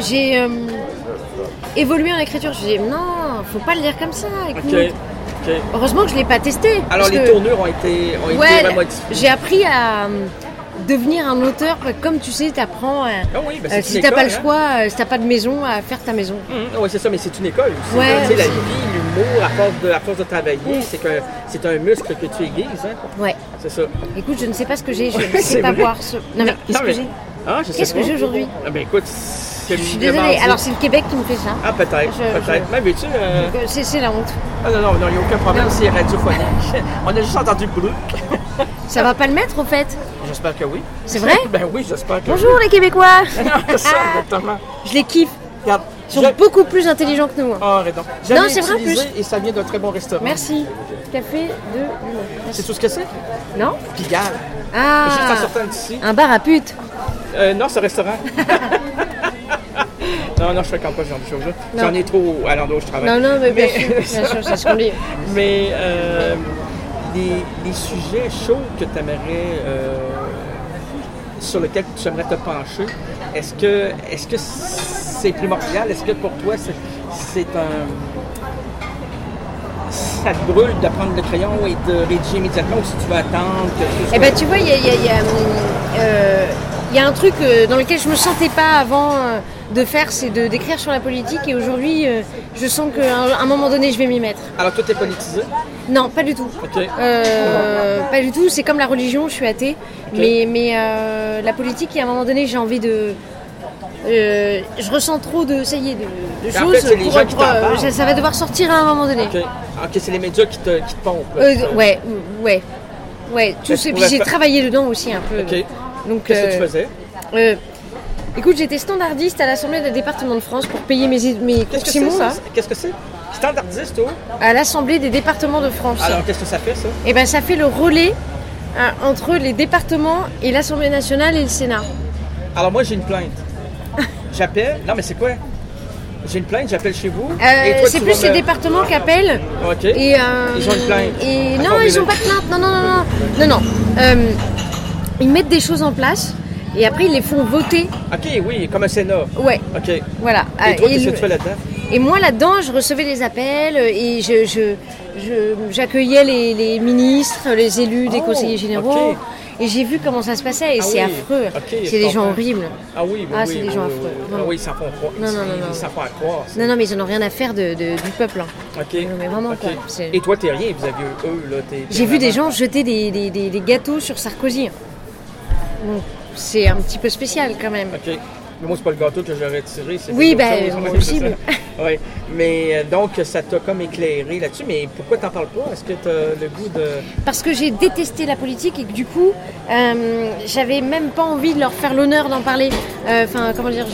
évolué en écriture. Je dis « Non, faut pas le lire comme ça, écoute. » OK. Heureusement que je l'ai pas testé. Alors, les tournures ont été remodifiées. J'ai appris devenir un auteur, comme tu sais, tu apprends, si t'as pas le choix, si t'as pas de maison, à faire ta maison. Oui, c'est ça, mais c'est une école aussi. Ouais, tu sais, la vie, l'humour, à force de travailler, c'est un muscle que tu aiguises. Hein? Ouais. C'est ça. Écoute, je ne sais pas ce que j'ai, je ne sais pas boire ce... Non mais, qu'est-ce que j'ai? Qu'est-ce que j'ai aujourd'hui? Ah ben écoute, je suis désolée, alors c'est le Québec qui me fait ça. Ah peut-être. Mais veux-tu... C'est la honte. Ah non, il n'y a aucun problème, c'est radiophonique. On a juste entendu le bruit. Ça va pas le mettre, au fait? J'espère que oui. C'est vrai? Ben oui, j'espère que Bonjour les Québécois! C'est ça, exactement. Je les kiffe. Regarde. Ils sont beaucoup plus intelligents que nous. Arrête donc. Non, c'est vrai en plus. Et ça vient d'un très bon restaurant. Merci. Café de Lyon. C'est tout ce que c'est? Non? Pigalle. Ah! Juste en sortant d'ici. Un bar à pute. Non, c'est un restaurant. Non, je fréquente pas ce genre de choses-là. J'en ai trop à l'endroit où je travaille. Non, mais bien sûr, c'est ce qu'on dit. Mais les sujets chauds que tu aimerais, sur lesquels tu aimerais te pencher, est-ce que c'est primordial? Est-ce que pour toi, c'est ça te brûle de prendre le crayon et de rédiger immédiatement ou si tu veux attendre? Eh bien, tu vois, il y a un truc dans lequel je me sentais pas avant de faire, c'est d'écrire sur la politique. Et aujourd'hui, je sens qu'à un moment donné, je vais m'y mettre. Alors, toi, t'es politisé? Non, pas du tout. Okay. Pas du tout. C'est comme la religion, je suis athée. Okay. Mais la politique, à un moment donné, j'ai envie de... je ressens trop de choses ça va devoir sortir à un moment donné. Ok, c'est les médias qui te pompent. Ouais. Tout ce... Puis j'ai travaillé dedans aussi un peu. Okay. Donc, qu'est-ce que tu faisais? Écoute, j'étais standardiste à l'Assemblée des départements de France pour payer mes cours Simon. Qu'est-ce que c'est? Standardiste, à l'Assemblée des départements de France. Alors, qu'est-ce que ça fait, ça? Eh bien, ça fait le relais entre les départements et l'Assemblée nationale et le Sénat. Alors, moi, j'ai une plainte. J'appelle. Non, mais c'est quoi? J'ai une plainte, j'appelle chez vous. C'est plus les départements qui appellent. OK. Et, ils ont une plainte. Non, ils n'ont pas de plainte. Non. Ils mettent des choses en place et après, ils les font voter. OK, oui, comme un Sénat. Ouais. OK. Voilà. Et toi, qu'est-ce que tu fais là-dedans? Et moi, là-dedans, je recevais les appels et j'accueillais les ministres, les élus, des conseillers généraux. Okay. Et j'ai vu comment ça se passait et c'est affreux. Okay, c'est des gens horribles. Ah oui, c'est des gens affreux. Oui, ils s'en font croire. Non. Ils s'en font à croire. Non, mais ils n'en ont rien à faire du peuple. OK. Non, mais vraiment, quoi. Et toi, t'es rien vis-à-vis eux, là. J'ai vu des gens jeter des gâteaux sur Sarkozy. Donc, c'est un petit peu spécial quand même. OK. Mais moi, c'est pas le gâteau que j'aurais tiré. Oui, moi aussi. Oui, mais donc, ça t'a comme éclairé là-dessus. Mais pourquoi t'en parles pas? Est-ce que t'as le goût de... Parce que j'ai détesté la politique et que du coup, j'avais même pas envie de leur faire l'honneur d'en parler. Comment dire,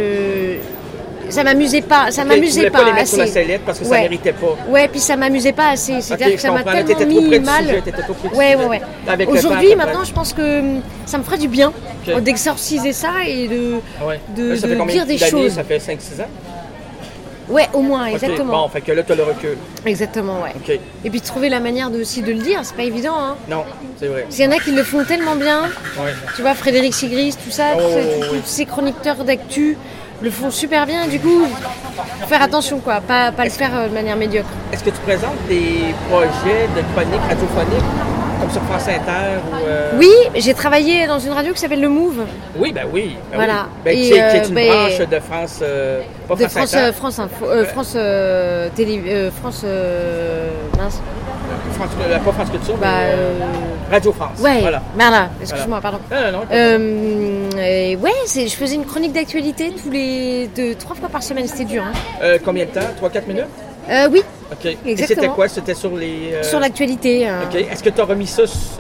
ça m'amusait pas. Ça m'amusait pas les mettre assez. Sur la sellette parce que ça méritait pas. Ouais, puis ça m'amusait pas assez. C'est-à-dire que ça m'a tellement mis mal. Ouais. Aujourd'hui, maintenant, je pense que ça me ferait du bien d'exorciser ça et de dire des choses. Ça fait 5-6 ans? Ouais, au moins, exactement. Bon, fait que là, tu as le recul. Exactement, ouais. Okay. Et puis de trouver la manière aussi de le dire, c'est pas évident, hein. Non, c'est vrai. Il y en a qui le font tellement bien. Ouais. Tu vois, Frédéric Sigris, tout ça, tous ces chroniqueurs d'actu le font super bien. Du coup, faire attention, quoi. Pas le faire de manière médiocre. Est-ce que tu présentes des projets de chronique radiophonique comme sur France Inter ou Oui, j'ai travaillé dans une radio qui s'appelle Le Move. Oui, ben oui. Voilà. Qui est une branche de France... pas de France Inter. France Info, France Télé... France... mince. Pas France Culture, mais Radio France. Ouais, voilà. Merde, excuse-moi, pardon. Non. Je faisais une chronique d'actualité 3 fois par semaine, c'était dur. Hein. Combien de temps? 3-4 minutes? Oui. OK. Exactement. Et c'était quoi? C'était sur les... Sur l'actualité. OK. Est-ce que tu as remis ça...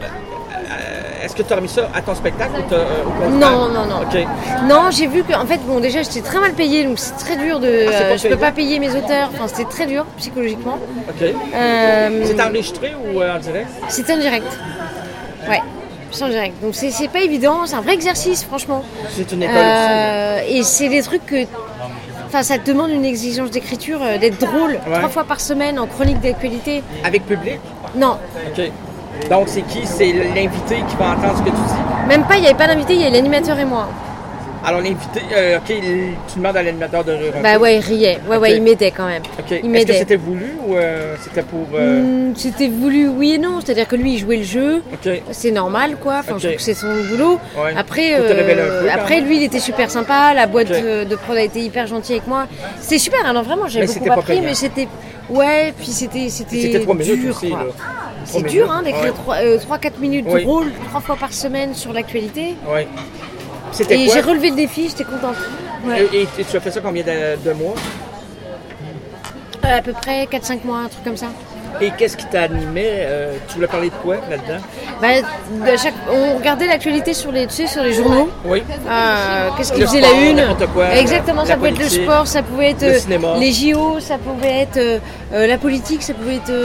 à ton spectacle ou au contraire? Non. OK. Non, j'ai vu que, en fait, déjà, j'étais très mal payée, donc c'est très dur de... je peux pas payer mes auteurs, enfin, c'était très dur, psychologiquement. OK. C'est enregistré ou en direct? C'était en direct. Ouais, c'est en direct. Donc, c'est pas évident, c'est un vrai exercice, franchement. C'est une école aussi. Et c'est des trucs que... Enfin, ça te demande une exigence d'écriture, d'être drôle, 3 fois par semaine en chronique d'actualité. Avec public? Non. OK. Donc, c'est qui? C'est l'invité qui va entendre ce que tu dis? Même pas, il n'y avait pas d'invité, il y avait l'animateur et moi. Alors, l'invité, tu demandes à l'animateur de rire un Bah peu. ouais, il riait. Ouais, il m'aidait quand même. OK. Il m'aidait. Est-ce que c'était voulu ou c'était pour... C'était voulu, oui et non. C'est-à-dire que lui, il jouait le jeu. OK. C'est normal, quoi. Enfin, Ok. je trouve que c'est son boulot. Ouais. Après, Faut te révéler un peu, quand après même. lui, il était super sympa. La boîte Ok. de prod a été hyper gentille avec moi. C'était super. Alors vraiment, j'avais Mais beaucoup c'était pas appris, payant. mais c'était... Ouais, puis c'était C'était 3 minutes dur, aussi, quoi. là. C'est 3 dur, minutes. hein, d'écrire Ouais. 3-4 minutes Oui. de rôle 3 fois par semaine sur l'actualité. Oui. C'était Et quoi? j'ai relevé le défi, j'étais contente. Ouais. Et tu as fait ça combien de mois? À peu près 4-5 mois, un truc comme ça. Et qu'est-ce qui t'animait? Tu voulais parler de quoi là-dedans? Bah, on regardait l'actualité sur les journaux. Oui. Qu'est-ce qui Le faisait sport, la une? n'importe quoi, Exactement, la ça pouvait être le politique, sport, ça pouvait être le cinéma. les JO, ça pouvait être la politique, ça pouvait être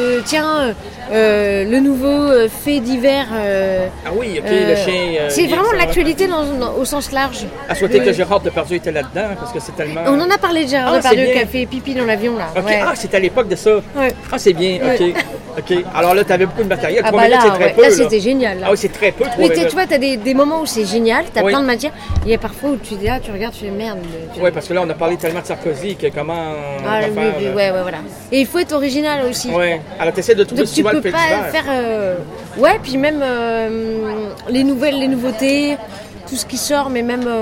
le nouveau fait divers. Ah oui, OK, le chien... c'est il- vraiment ça- l'actualité au sens large. À souhaiter que Gérard Depardieu était là-dedans, parce que c'est tellement... On en a parlé de Gérard Ah, Depardieu c'est bien. qui a fait pipi dans l'avion là. OK, Ouais. ah, c'était à l'époque de ça. Ouais. Ah, c'est bien, OK. Ouais. OK. Alors là, tu avais beaucoup de matériel. Ah 3 bah minutes, là, c'est très ouais. peu. Là, c'était génial. Là. Ah oui, c'est très peu, 3 Mais tu minutes. vois, t'as des moments où c'est génial, t'as Oui. plein de matière. Il y a parfois où tu dis là, tu regardes, tu fais merde. Oui, parce que là, on a parlé tellement de Sarkozy que comment on Ah, va oui, faire... oui, ouais, voilà. Et il faut être original aussi. Ouais. Alors, tu essaies de trouver Donc tu souvent peux le fait pas divers. faire... Ouais, puis même les nouveautés, tout ce qui sort, mais même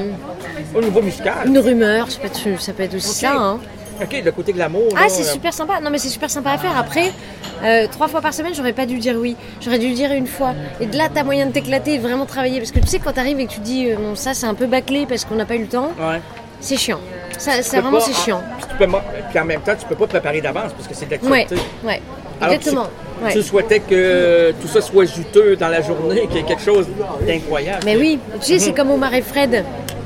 Au niveau musical. une rumeur, ça peut être aussi ça. Hein. OK, le côté glamour. Ah, là, c'est super sympa. Non, mais c'est super sympa à faire. Après, 3 fois par semaine, j'aurais pas dû dire oui. J'aurais dû le dire une fois. Et de là, t'as moyen de t'éclater et de vraiment travailler. Parce que tu sais, quand t'arrives et que tu te dis, bon, ça, c'est un peu bâclé parce qu'on n'a pas eu le temps, Ouais. c'est chiant. Ça Tu peux vraiment, pas- c'est chiant. Puis en même temps, tu peux pas te préparer d'avance parce que c'est de Ouais, l'actualité. ouais. Alors, Exactement. Ouais. Tu souhaitais que tout ça soit juteux dans la journée, qu'il y ait quelque chose d'incroyable. Mais oui, tu sais, c'est comme Omar et Fred.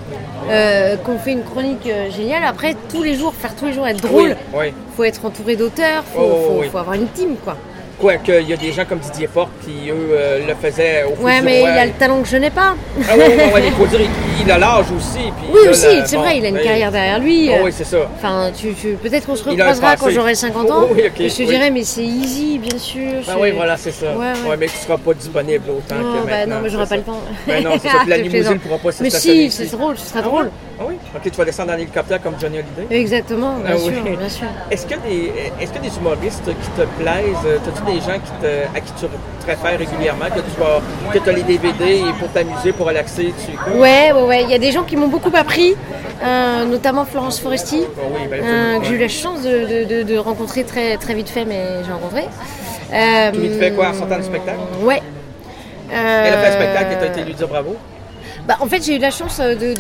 Qu'on fait une chronique géniale. Après, être tous les jours être drôle, Oui, oui. faut être entouré d'auteurs, Oui. faut avoir une team, quoi. Quoique, il y a des gens comme Didier Porte qui, eux, le faisaient au fil Ouais, du mais roi. il a le talent que je n'ai pas. Ah oui, il faut dire, il a l'âge aussi. Puis Oui, il a aussi, la- c'est bon, vrai, il a une mais- carrière derrière lui. Ah oui, c'est ça. Enfin, peut-être qu'on se Il a un recroisera quand passé. j'aurai 50 ans. Oh, oui, ok, et je te oui. dirai, mais c'est easy, bien sûr. Ben oui, voilà, c'est ça. Ouais. Mais tu ne seras pas disponible autant Non, que bah maintenant. non, mais j'aurai c'est pas le ça. temps. Ben non, c'est ça. Puis la Je limousine plaisante. ne pourra pas se Mais stationner si, ici. c'est drôle, ce sera Ah drôle. oui? Ah oui? OK, tu vas descendre dans l'hélicoptère comme Johnny Hallyday? Exactement, bien Ah sûr, oui. bien sûr. Est-ce que des humoristes qui te plaisent, as-tu des gens à qui tu te réfères régulièrement, que tu as les DVD et pour t'amuser, pour relaxer, tu écoutes? Ouais, il y a des gens qui m'ont beaucoup appris, notamment Florence Foresti, Ah oui, ben, que j'ai eu la chance de rencontrer très, très vite fait, mais j'ai rencontré. Tout vite fait quoi, en sortant du spectacle? Ouais. Elle a fait un spectacle et tu as été lui dire bravo? Bah, en fait, j'ai eu la chance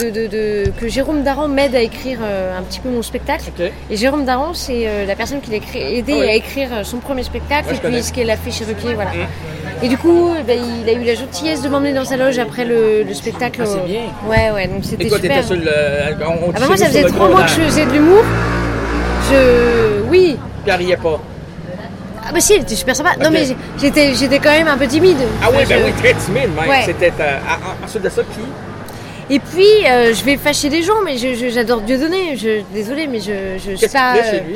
que Jérôme Daran m'aide à écrire un petit peu mon spectacle. OK. Et Jérôme Daran, c'est la personne qui l'a aidé Ah oui. à écrire son premier spectacle Ouais, je et puis connais. ce qu'elle a fait chez Ruquier, voilà. Et du coup, il a eu la gentillesse de m'emmener dans sa loge après le spectacle. Ah, c'est bien. Ouais, donc c'était Et toi, super. t'étais sur le... on dit Ah bah moi, chez ça nous, sur faisait le 3 gros mois que rang. je faisais de l'humour. Oui. Puis elle riait pas. Ah bah si, elle était super sympa. Non mais j'étais quand même un peu timide. Ah oui, Enfin, ben je- oui, très timide même. Ouais. C'était... ensuite de ça, qui? Et puis, je vais fâcher des gens, mais j'adore Dieudonné. Désolée, mais je sais Qu'est-ce qui pas... te plaît chez lui?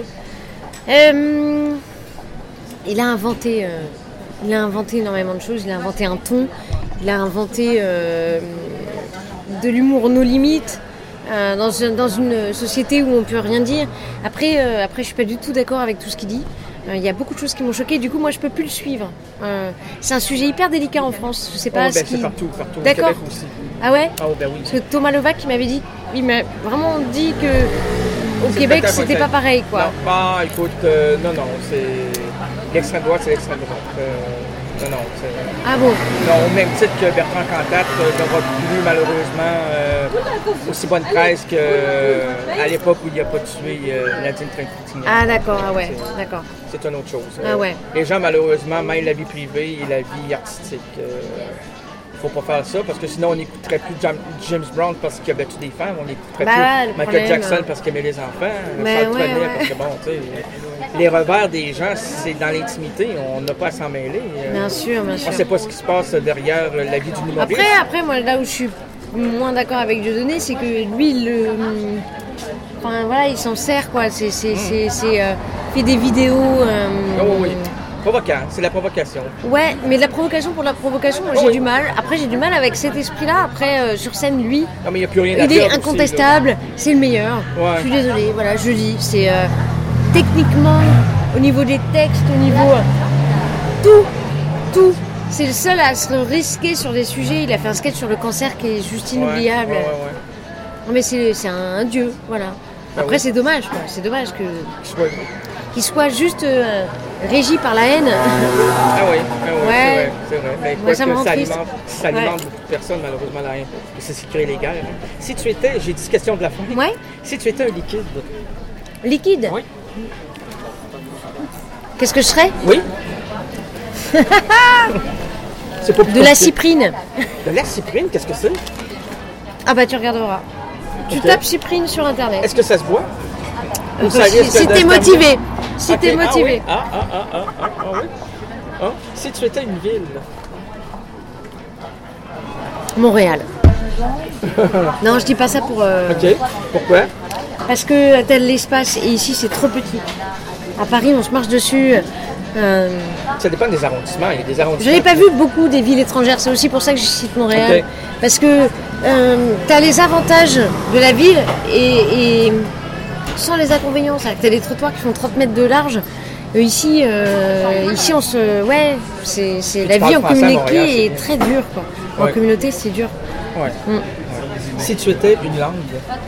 Il a inventé énormément de choses. Il a inventé un ton. Il a inventé de l'humour nos limites. Dans une société où on peut rien dire. Après, je suis pas du tout d'accord avec tout ce qu'il dit. Il y a beaucoup de choses qui m'ont choquée. Du coup, moi, je peux plus le suivre. C'est un sujet hyper délicat en France. Je sais pas Oh, ce ben, qui... c'est partout. Au D'accord. Québec aussi. Ah ouais. Ah ben oui. Parce que Thomas Levac qui m'avait dit, il m'a vraiment dit que au C'est Québec peut-être un c'était côté. pas pareil quoi. Non, bah, écoute, non, c'est... L'extrême droite, c'est l'extrême droite. Non, c'est... Ah bon. Non, au même titre que Bertrand Cantat n'aura plus malheureusement aussi bonne presse qu'à l'époque où il n'a pas tué Nadine Trintignant. Ah d'accord, ah ouais, d'accord. C'est une autre chose. Ah ouais. Les gens malheureusement mêlent la vie privée et la vie artistique. Faut pas faire ça parce que sinon on n'écouterait plus James Brown parce qu'il a battu des femmes, on n'écouterait Bah, le plus Michael problème, Jackson parce qu'il aimait les enfants, Mais Charles ouais, Trenet ouais. parce que bon, tu sais, les revers des gens, c'est dans l'intimité, on n'a pas à s'en mêler. Bien sûr, bien On sûr. ne sait pas ce qui se passe derrière la vie du humoriste. Après, moi là où je suis moins d'accord avec Dieudonné, c'est que lui, enfin voilà, il s'en sert quoi. C'est fait des vidéos Oh, oui. Provocant, c'est la provocation. Ouais, mais de la provocation pour la provocation, moi j'ai du mal. Après, j'ai du mal avec cet esprit-là. Après, sur scène, lui, Non, mais il n'y a plus rien à il faire est aussi, incontestable, c'est le meilleur. Ouais. Je suis désolée, voilà, je dis. C'est techniquement, au niveau des textes, au niveau. Tout. C'est le seul à se risquer sur des sujets. Il a fait un sketch sur le cancer qui est juste inoubliable. Ouais. Non, mais c'est un dieu, voilà. Après, oui. c'est dommage, quoi. C'est dommage Ouais. qu'il soit juste régi par la haine. Ah oui, Ouais. c'est vrai. Mais Ouais, ça me rend ça triste. alimente Ouais. beaucoup de personnes, malheureusement, la haine. Et c'est ce qui crée les guerres. Hein. Si tu étais, j'ai 10 questions de la fin. Ouais. Si tu étais un liquide. Liquide. Oui. Qu'est-ce que je serais? Oui. C'est pas plus De la compliqué. cyprine. De la cyprine, qu'est-ce que c'est? Ah bah tu regarderas. Tu Ok. tapes cyprine sur internet. Est-ce que ça se boit? Ou ça Si, risque si de t'es se motivé. Si Ok, t'es motivé. Ah oui. Ah, si tu étais une ville. Montréal. Non, je dis pas ça pour. OK. Pourquoi? Parce que t'as de l'espace et ici c'est trop petit. À Paris, on se marche dessus. Ça dépend des arrondissements. Il y a des arrondissements. Je n'ai pas vu beaucoup des villes étrangères, c'est aussi pour ça que je cite Montréal. Ok. Parce que tu as les avantages de la ville et sans les inconvénients. Tu as des trottoirs qui font 30 mètres de large. Ici, on se. Ouais, c'est la parles vie en français à communauté Montréal, c'est est bien. très dure. Quoi. En Ouais. communauté, c'est dur. Ouais. Si tu étais une langue,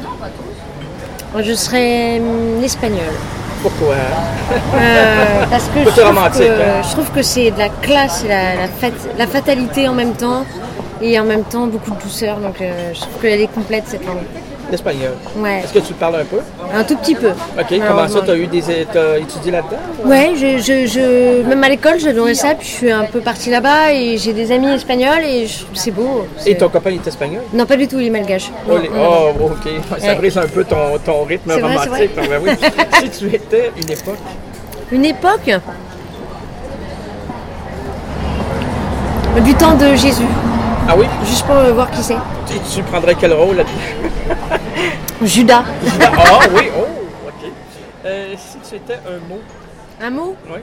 Je serais l'espagnol. pourquoi? Parce que Côté romantique, hein. je trouve que c'est de la classe, la fatalité en même temps. Et en même temps, beaucoup de douceur. Donc, je trouve qu'elle est complète, cette langue. L'espagnol. Ouais, Est-ce que tu le parles un peu? un tout petit peu. OK. Comment ça, t'as étudié là-dedans? Ouais, même à l'école, j'adorais ça. Puis je suis un peu partie là-bas et j'ai des amis espagnols et je trouve que c'est beau. Et ton copain est espagnol? Non, pas du tout, il est malgache. Oh, Non, non. OK. Ça Ouais. brise un peu ton rythme C'est vrai, romantique. c'est Ben oui. Si tu étais une époque, Une époque du temps de Jésus. ah oui? Juste pour voir qui c'est. Tu prendrais quel rôle là-dedans? Judas. Ah oui, oh, OK. Si tu étais un mot, Un mot oui.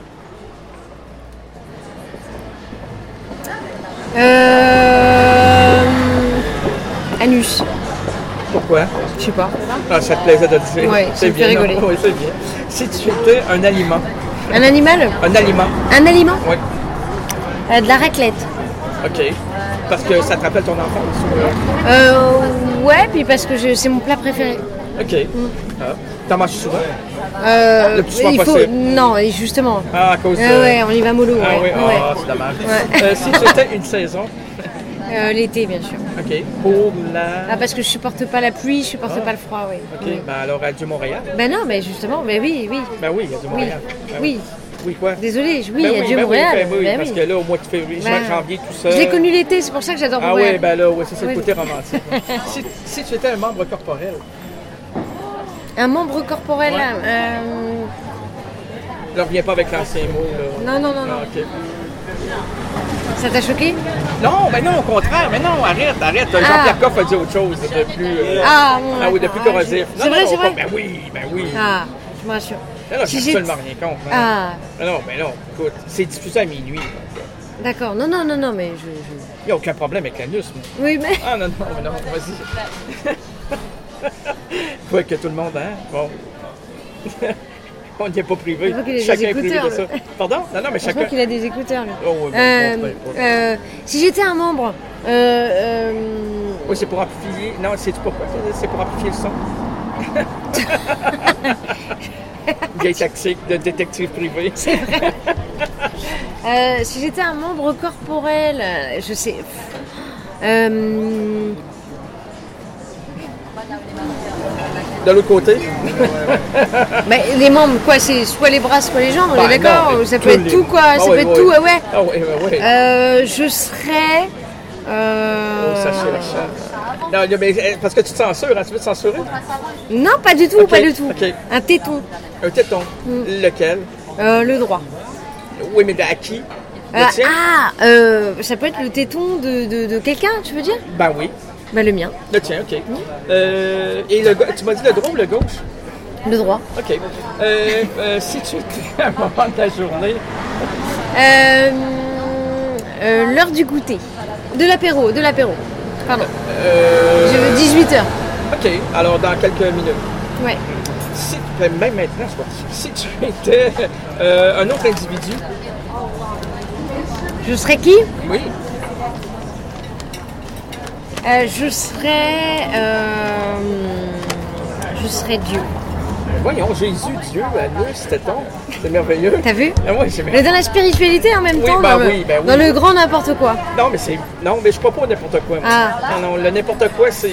Anus. Pourquoi? Je sais pas. Ah, ça te plaisait de le dire. Ouais, ça me fait bien, rigoler. non? Oui, c'est bien. Si tu étais un aliment, Un animal un aliment, Un aliment oui. De la raclette. OK. Parce que ça te rappelle ton enfance? Ou, Ouais, puis parce que c'est mon plat préféré. OK. Ah. T'en manges souvent? Le plus souvent possible. Non, et justement. Ah, à cause de... Ouais, on y va mollo. Ah oui, ouais. ah, c'est dommage. Ouais. Si tu étais une saison, L'été, bien sûr. OK. Pour la... Ah, parce que je supporte pas la pluie, je supporte pas le froid, oui. OK. Oui. Ben alors, adieu Montréal. Ben non, mais justement, ben oui. Ben oui, adieu Montréal. Ben Oui. Oui, quoi? Désolée, oui, Ben adieu ben Montréal. Ben oui, Ben parce oui. que là, au mois de février, Ben, janvier, tout ça... Je l'ai connu l'été, c'est pour ça que j'adore Ah Montréal. oui, ben là, ouais, c'est le Oui. côté romantique. si tu étais un membre corporel, Un membre corporel, Ouais. là, ne reviens pas avec l'ancien mot, là. Non. Ah, OK. Ça t'a choqué? Non, ben non, au contraire, mais non, arrête. Jean-Pierre Coff a dit autre chose de plus... Ah, bon, de plus d'accord. corrosif. C'est vrai, c'est vrai? Ben oui. Ah, je me rassure. Non, Si j'ai j'ai- absolument rien contre. hein. Ah, Non, écoute, c'est diffusé à minuit. d'accord. Non, mais je... Il n'y a aucun problème avec l'anus. moi. Oui, mais... Ah non, vas-y. Faut que tout le monde, hein? Bon. On n'y est pas privé. Je crois qu'il a des Chacun est privé de écouteurs, ça. Pardon? Non, mais Je chacun... crois qu'il a des écouteurs, lui. Oh, oui, bon, Si j'étais un membre... Oui, c'est pour amplifier... Non, c'est pourquoi? C'est pour amplifier le son. Vieille tactique de détective privé. si j'étais un membre corporel, je sais... De l'autre côté? Ben, les membres, quoi, c'est soit les bras, soit les jambes, on Ben, est d'accord? non, mais Ça tous peut être les- tout, quoi, Ah ça oui, peut être oui. tout, ouais. Ah oui, oui. Je serais... Oh, ça cherche. Non, mais parce que tu te censures, hein? Tu veux te censurer? Non, pas du tout, Ok, pas du tout. ok. Un téton, Un téton. Lequel? le droit. Oui, mais à qui? Le tien? Ça peut être le téton de quelqu'un, tu veux dire? Ben oui. Ben le mien, Le tien, OK. Et tu m'as dit le droit ou le gauche? le droit. OK. Si tu étais à un moment de la journée L'heure du goûter. De l'apéro. Pardon. Je veux 18h. OK, alors dans quelques minutes. Ouais. Si, même maintenant, je pense, si tu étais un autre individu. Je serais qui? Oui. Je serais Dieu. Voyons, Jésus, Dieu, Dieu, c'était ton. C'est merveilleux. T'as vu? Ah, oui, c'est Mais dans la spiritualité en même temps, ben oui. Dans le grand n'importe quoi. Non, mais je suis pas pour n'importe quoi. Moi. Ah. Non, le n'importe quoi, c'est.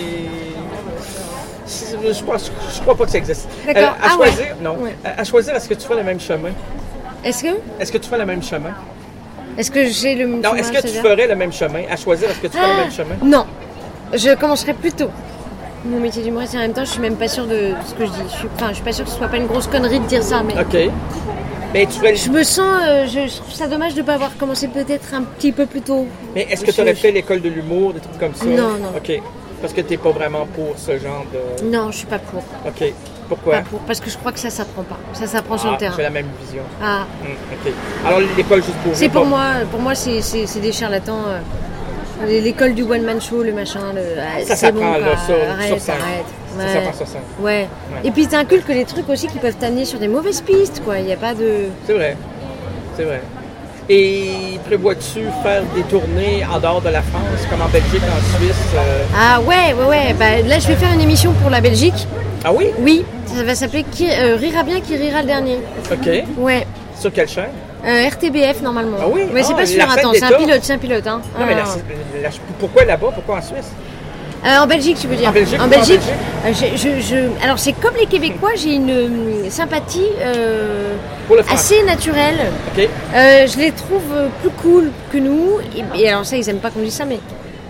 Je crois pas que ça existe. D'accord. À choisir, ouais. non. Ouais. À choisir, est-ce que tu fais le même chemin? Est-ce que tu fais le même chemin? Est-ce que j'ai le même chemin? Non, est-ce que tu ferais le même chemin? À choisir, est-ce que tu fais le même chemin? Non. Je commencerai plus tôt. Mon métier d'humoriste, en même temps, je suis même pas sûre de ce que je dis. Je suis pas sûre que ce soit pas une grosse connerie de dire ça, mais. OK. Mais tu ferais... Je me sens. Je trouve ça dommage de ne pas avoir commencé peut-être un petit peu plus tôt. Mais est-ce que tu aurais fait l'école de l'humour, des trucs comme ça? Non. OK. Parce que tu n'es pas vraiment pour ce genre de. Non, je suis pas pour. OK. Pourquoi? Pas pour, parce que je crois que ça s'apprend pas. Ça s'apprend sur le terrain. J'ai la même vision. Ah. OK. Alors, l'école juste pour C'est pour moi, c'est des charlatans. L'école du one-man show, le machin. Ça s'apprend, là, arrête, sur scène. arrête. Ça s'apprend sur scène. Ouais. Et puis t'inculques les trucs aussi qui peuvent t'amener sur des mauvaises pistes, quoi. Il n'y a pas de. C'est vrai. Et prévois-tu faire des tournées en dehors de la France, comme en Belgique, en Suisse? Ah ouais. Là, je vais faire une émission pour la Belgique. Ah oui? Oui, ça va s'appeler Rira bien qui rira le dernier. OK. Ouais. Sur quelle chaîne? RTBF normalement. Ah oui? Mais c'est pas sûr, attends, c'est un pilote. Hein. Non, mais pourquoi là-bas? Pourquoi en Suisse? En Belgique, tu veux dire? En Belgique? Alors, c'est comme les Québécois, j'ai une sympathie pour le assez naturelle. OK. Je les trouve plus cool que nous. Et alors, ça, ils aiment pas qu'on dise ça, mais.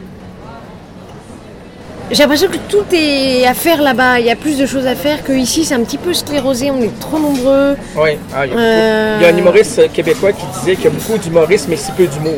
J'ai l'impression que tout est à faire là-bas. Il y a plus de choses à faire qu'ici. C'est un petit peu sclérosé. On est trop nombreux. Oui. Il y a un humoriste québécois qui disait qu'il y a beaucoup d'humorisme mais si peu d'humour.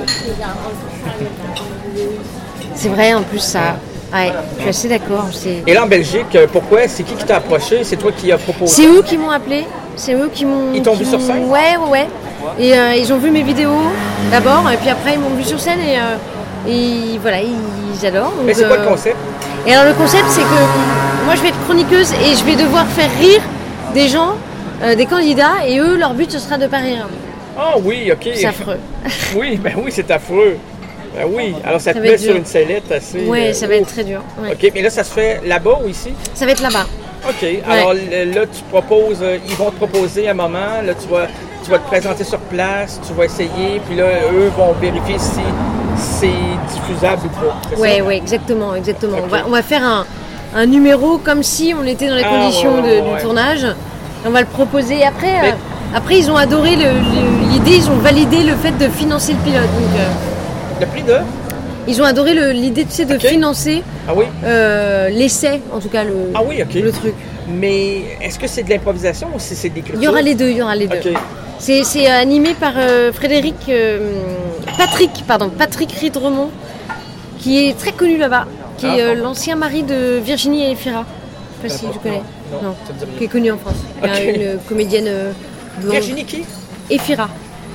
C'est vrai, en plus, ça. Ouais, je suis assez d'accord. Et là, en Belgique, pourquoi? C'est qui t'a approché? C'est toi qui as proposé? C'est eux qui m'ont appelé. C'est eux qui m'ont... Ils t'ont vu sur scène? Ouais. Et ils ont vu mes vidéos d'abord. Et puis après, ils m'ont vu sur scène. Et voilà, ils adorent. Donc, mais c'est quoi le concept? Et alors, le concept, c'est que moi, je vais être chroniqueuse et je vais devoir faire rire des gens, des candidats. Et eux, leur but, ce sera de pas rire. Ah oui, OK. C'est affreux. Oui, c'est affreux. Ben oui, alors ça te met sur une sellette assez... Oui, ça va être très dur. Ouais. OK, mais là, ça se fait là-bas ou ici? Ça va être là-bas. OK, alors là, tu proposes, ils vont te proposer un moment, là, tu vas te présenter sur place, tu vas essayer, puis là, eux vont vérifier si c'est diffusable ou pas. Oui, exactement. Okay. On va faire un numéro comme si on était dans les conditions du tournage. On va le proposer. Après, ils ont adoré l'idée, ils ont validé le fait de financer le pilote. Donc, le prix de? Ils ont adoré l'idée, tu sais, de financer l'essai, en tout cas, le truc. Mais est-ce que c'est de l'improvisation ou c'est de l'écriture? Il y aura les deux. Okay. C'est animé par Patrick Ridremont, qui est très connu là-bas, qui est l'ancien mari de Virginie Efira. Je ne sais pas si tu connais. Non. Qui est connue en France. Une comédienne blonde. Virginie qui? Efira.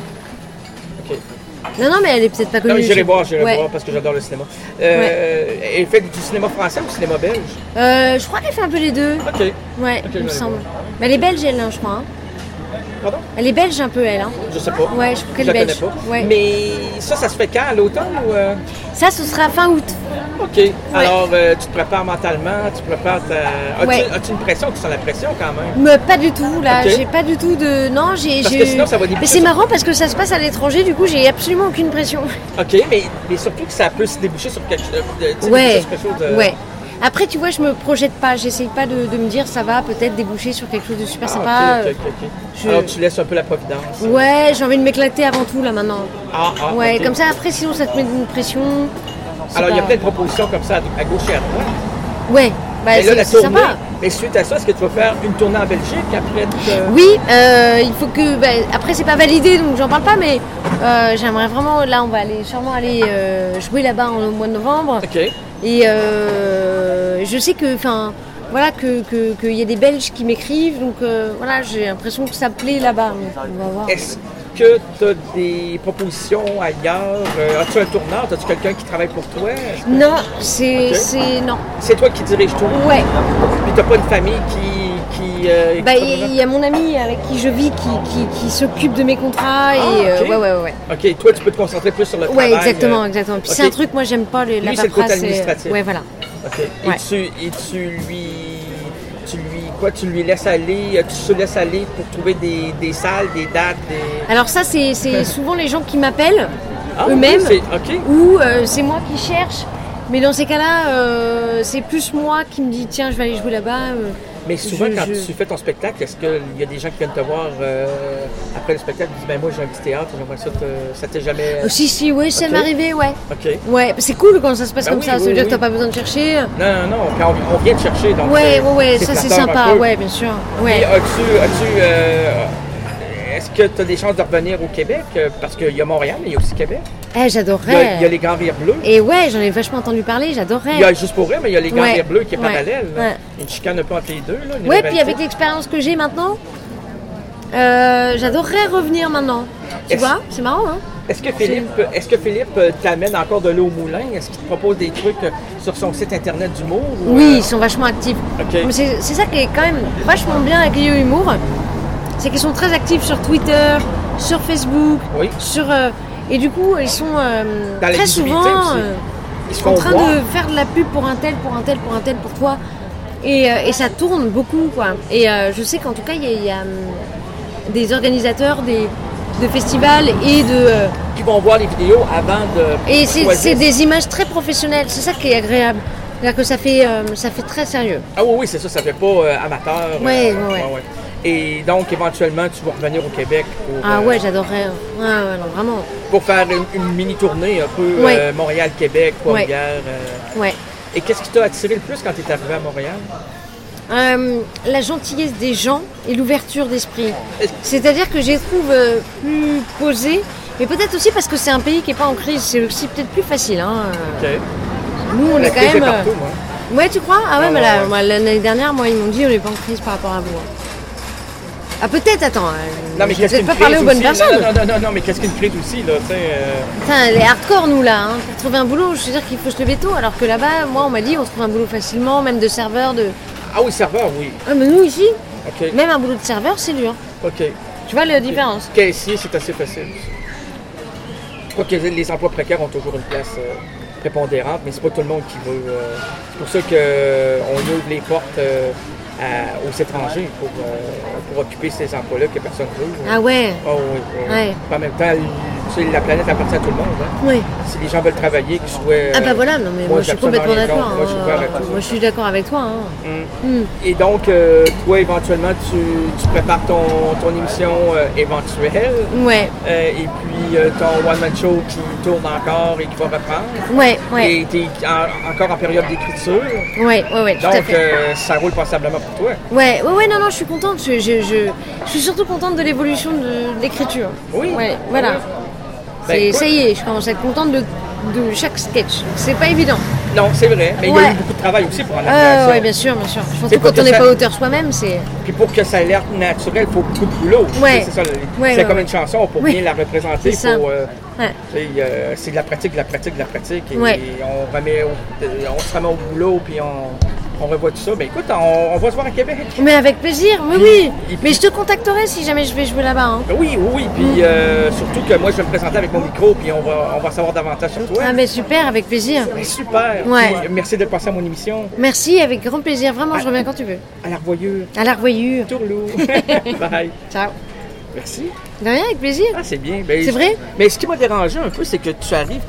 Non, mais elle est peut-être pas connue. Non, j'irai voir parce que j'adore le cinéma. Elle fait du cinéma français ou du cinéma belge? Je crois qu'elle fait un peu les deux. OK. Ouais, il me semble. Mais elle est belge, elle, je crois. Pardon? Elle est belge un peu, elle. Je sais pas. Ouais, je crois qu'elle est belge. Je la connais pas. Ouais. Mais ça se fait quand? À l'automne ou... Ça, ce sera fin août. OK. Ouais. Alors, tu te prépares mentalement, tu prépares ta... As-tu une pression? Tu sens la pression quand même? Mais pas du tout, là. Okay. J'ai pas du tout de... Non, Parce que sinon, ça va déboucher. Mais c'est marrant parce que ça se passe à l'étranger, du coup, j'ai absolument aucune pression. OK, mais surtout que ça peut se déboucher sur quelque chose... Ouais. Après, tu vois, je me projette pas. J'essaye pas de me dire ça va peut-être déboucher sur quelque chose de super sympa. OK. Alors, tu laisses un peu la providence. Ouais, j'ai envie de m'éclater avant tout, là, maintenant. Ouais, okay. Comme ça, après, sinon, ça te met une pression. Alors, il y a plein de propositions comme ça à gauche et à droite. Ouais, c'est sympa. Mais suite à ça, est-ce que tu vas faire une tournée en Belgique après? Oui, il faut que... après, c'est pas validé, donc j'en parle pas, mais j'aimerais vraiment... Là, on va sûrement aller jouer là-bas au mois de novembre. OK. Et je sais que... Enfin, voilà, qu'il y a des Belges qui m'écrivent, donc voilà, j'ai l'impression que ça plaît là-bas. On va voir. que tu as des propositions ailleurs? As-tu un tourneur? As-tu quelqu'un qui travaille pour toi? Non, c'est non. C'est toi qui dirige tout? Ouais. Puis t'as pas une famille qui il y a mon ami avec qui je vis qui s'occupe de mes contrats et ouais. OK, toi tu peux te concentrer plus sur le travail. Ouais, exactement. Puis c'est un truc, moi j'aime pas la paperasse. Lui, c'est le côté administratif. Ouais, voilà. OK. Ouais. Et tu lui laisses aller, tu te laisses aller pour trouver des salles, des dates, Alors ça, c'est souvent les gens qui m'appellent eux-mêmes, ou c'est moi qui cherche. Mais dans ces cas-là, c'est plus moi qui me dis tiens, je vais aller jouer là-bas. Mais souvent, quand tu fais ton spectacle, est-ce qu'il y a des gens qui viennent te voir après le spectacle et disent moi j'ai un petit théâtre, j'aimerais ça t'est jamais. Si, oui, ça m'est arrivé, ouais. OK. Ouais, c'est cool quand ça se passe comme ça. Ça veut dire que t'as pas besoin de chercher. Non, puis on vient te chercher. Donc ouais, ça c'est sympa, ouais, bien sûr. Ouais. Et est-ce que tu as des chances de revenir au Québec? Parce qu'il y a Montréal, mais il y a aussi Québec. J'adorerais. Il y a les Grands Rires Bleus. Et ouais, j'en ai vachement entendu parler, j'adorerais. Il y a Juste pour rire, mais il y a les Grands Rires Bleus qui est parallèle. Ouais. Une chicane un peu entre les deux. Là, ouais, puis avec l'expérience que j'ai maintenant, j'adorerais revenir maintenant. Tu vois, c'est marrant, hein? Est-ce que Philippe t'amène encore de l'eau au moulin? Est-ce qu'il te propose des trucs sur son site internet d'humour? Oui, ils sont vachement actifs. Okay. C'est ça qui est quand même vachement bien avec Yo Humour. C'est qu'ils sont très actifs sur Twitter, sur Facebook, et du coup, ils sont très souvent en train de faire de la pub pour un tel, pour toi. Et ça tourne beaucoup, quoi. Et je sais qu'en tout cas, il y a des organisateurs de festivals et qui vont voir les vidéos avant de... Et c'est des images très professionnelles, c'est ça qui est agréable. C'est-à-dire que ça fait très sérieux. Ah oui, c'est ça, ça fait pas amateur. Ouais. Et donc, éventuellement, tu vas revenir au Québec pour... ouais, j'adorerais. Ouais, non, vraiment. Pour faire une mini-tournée un peu Montréal-Québec, Trois-Rivières. Ouais. Et qu'est-ce qui t'a attiré le plus quand tu es arrivé à Montréal? La gentillesse des gens et l'ouverture d'esprit. C'est-à-dire que je les trouve plus posés, mais peut-être aussi parce que c'est un pays qui n'est pas en crise. C'est aussi peut-être plus facile. Hein. OK. Nous, on est quand même... partout, moi. Ouais, tu crois? Ah ouais, mais l'année dernière, moi, ils m'ont dit on n'est pas en crise par rapport à vous. Ah peut-être, attends, non, mais je vais peut-être pas parler aux bonnes personnes. Non, mais qu'est-ce qu'une crise aussi, là, tu sais... Putain, les hardcore, nous, là, hein, pour trouver un boulot, je veux dire qu'il faut se lever tôt, alors que là-bas, moi, on m'a dit, on trouve un boulot facilement, même de serveur, Ah oui, serveur, oui. Ah, mais nous, ici, okay. Même un boulot de serveur, c'est dur. OK. Tu vois la différence? Caissier, c'est assez facile. Je crois que les emplois précaires ont toujours une place prépondérante, mais c'est pas tout le monde qui veut... c'est pour ça qu'on ouvre les portes... aux étrangers pour occuper ces emplois-là que personne ne veut. Ah ouais? Oh, oui. En même temps, la planète appartient à tout le monde. Hein? Oui. Si les gens veulent travailler, qu'ils soient... Ah bah voilà, non mais moi je suis complètement d'accord. Moi je suis d'accord avec toi. Et donc, toi, éventuellement, tu prépares ton émission éventuelle. Ouais. Et puis, ton one-man show qui tourne encore et qui va reprendre. Ouais. Et tu es encore en période d'écriture. Ouais, tout à fait. Donc, ça roule passablement pour toi. Ouais, non, je suis contente. Je suis surtout contente de l'évolution de l'écriture. Oui. Ouais, voilà. Ça y est, je commence à être contente de chaque sketch. C'est pas évident. Non, c'est vrai, mais il y a eu beaucoup de travail aussi pour en arriver à ça. Oui, bien sûr. Surtout quand on n'est pas auteur soi-même, c'est... Puis pour que ça ait l'air naturel, il faut beaucoup de boulot. Ouais. C'est ça. C'est comme une chanson, pour bien la représenter, c'est c'est de la pratique. Et on se remet au boulot, puis on revoit tout ça. Ben écoute, on va se voir à Québec. Mais avec plaisir, oui. Mais je te contacterai si jamais je vais jouer là-bas. Hein. Oui. Puis surtout que moi, je vais me présenter avec mon micro, puis on va savoir davantage sur toi. Ah mais super, avec plaisir. Ben, super. Ouais. Puis, merci d'être passé à mon émission. Merci, avec grand plaisir. Vraiment, je reviens quand tu veux. À la revoyure. Tourlou. Bye. Ciao. Merci. De rien, avec plaisir. Ah, c'est bien. C'est vrai? Mais ce qui m'a dérangé un peu, c'est que tu arrives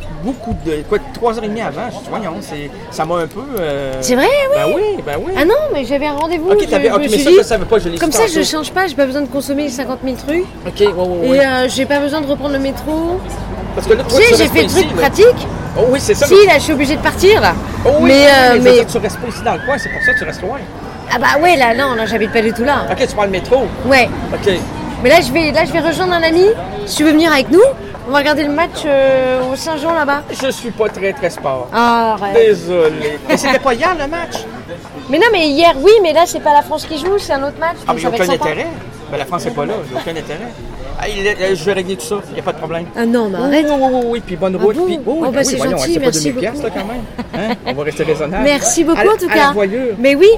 3h30 avant. Je dis, voyons, ça m'a un peu... C'est vrai, oui? Ben oui. Ah non, mais j'avais un rendez-vous. Ok, mais ça, je ne savais pas, je l'ai comme ça, je ne change pas, j'ai pas besoin de consommer 50 000 trucs. Ok, ouais. Et j'ai pas besoin de reprendre le métro. Parce que là, toi, j'ai fait le truc pratique. Oh oui, c'est ça. Si, là, je suis obligée de partir, là. Oh oui, mais tu restes pas ici dans le coin, c'est pour ça que tu restes loin. Ah bah ouais, là, non, j'habite pas du tout là. Ok, tu prends le métro? Ouais. Ok. Mais là, je vais rejoindre un ami. Si tu veux venir avec nous, on va regarder le match au Saint-Jean là-bas. Je suis pas très sport. Ah, arrête. Désolé. Mais c'était pas hier le match? Mais non, mais hier, oui, mais là, c'est pas la France qui joue, c'est un autre match. Ah, mais il n'y a aucun intérêt. Ben, la France n'est pas là, il n'y a aucun intérêt. Ah, je vais régler tout ça, il n'y a pas de problème. Ah non, mais arrête. Oui, puis bonne route. Bon? Puis, C'est voyons, gentil, c'est pas merci 2000 piastres, là, quand même. Hein? On va rester raisonnable. Merci beaucoup, en tout À cas. la voilure. Mais oui,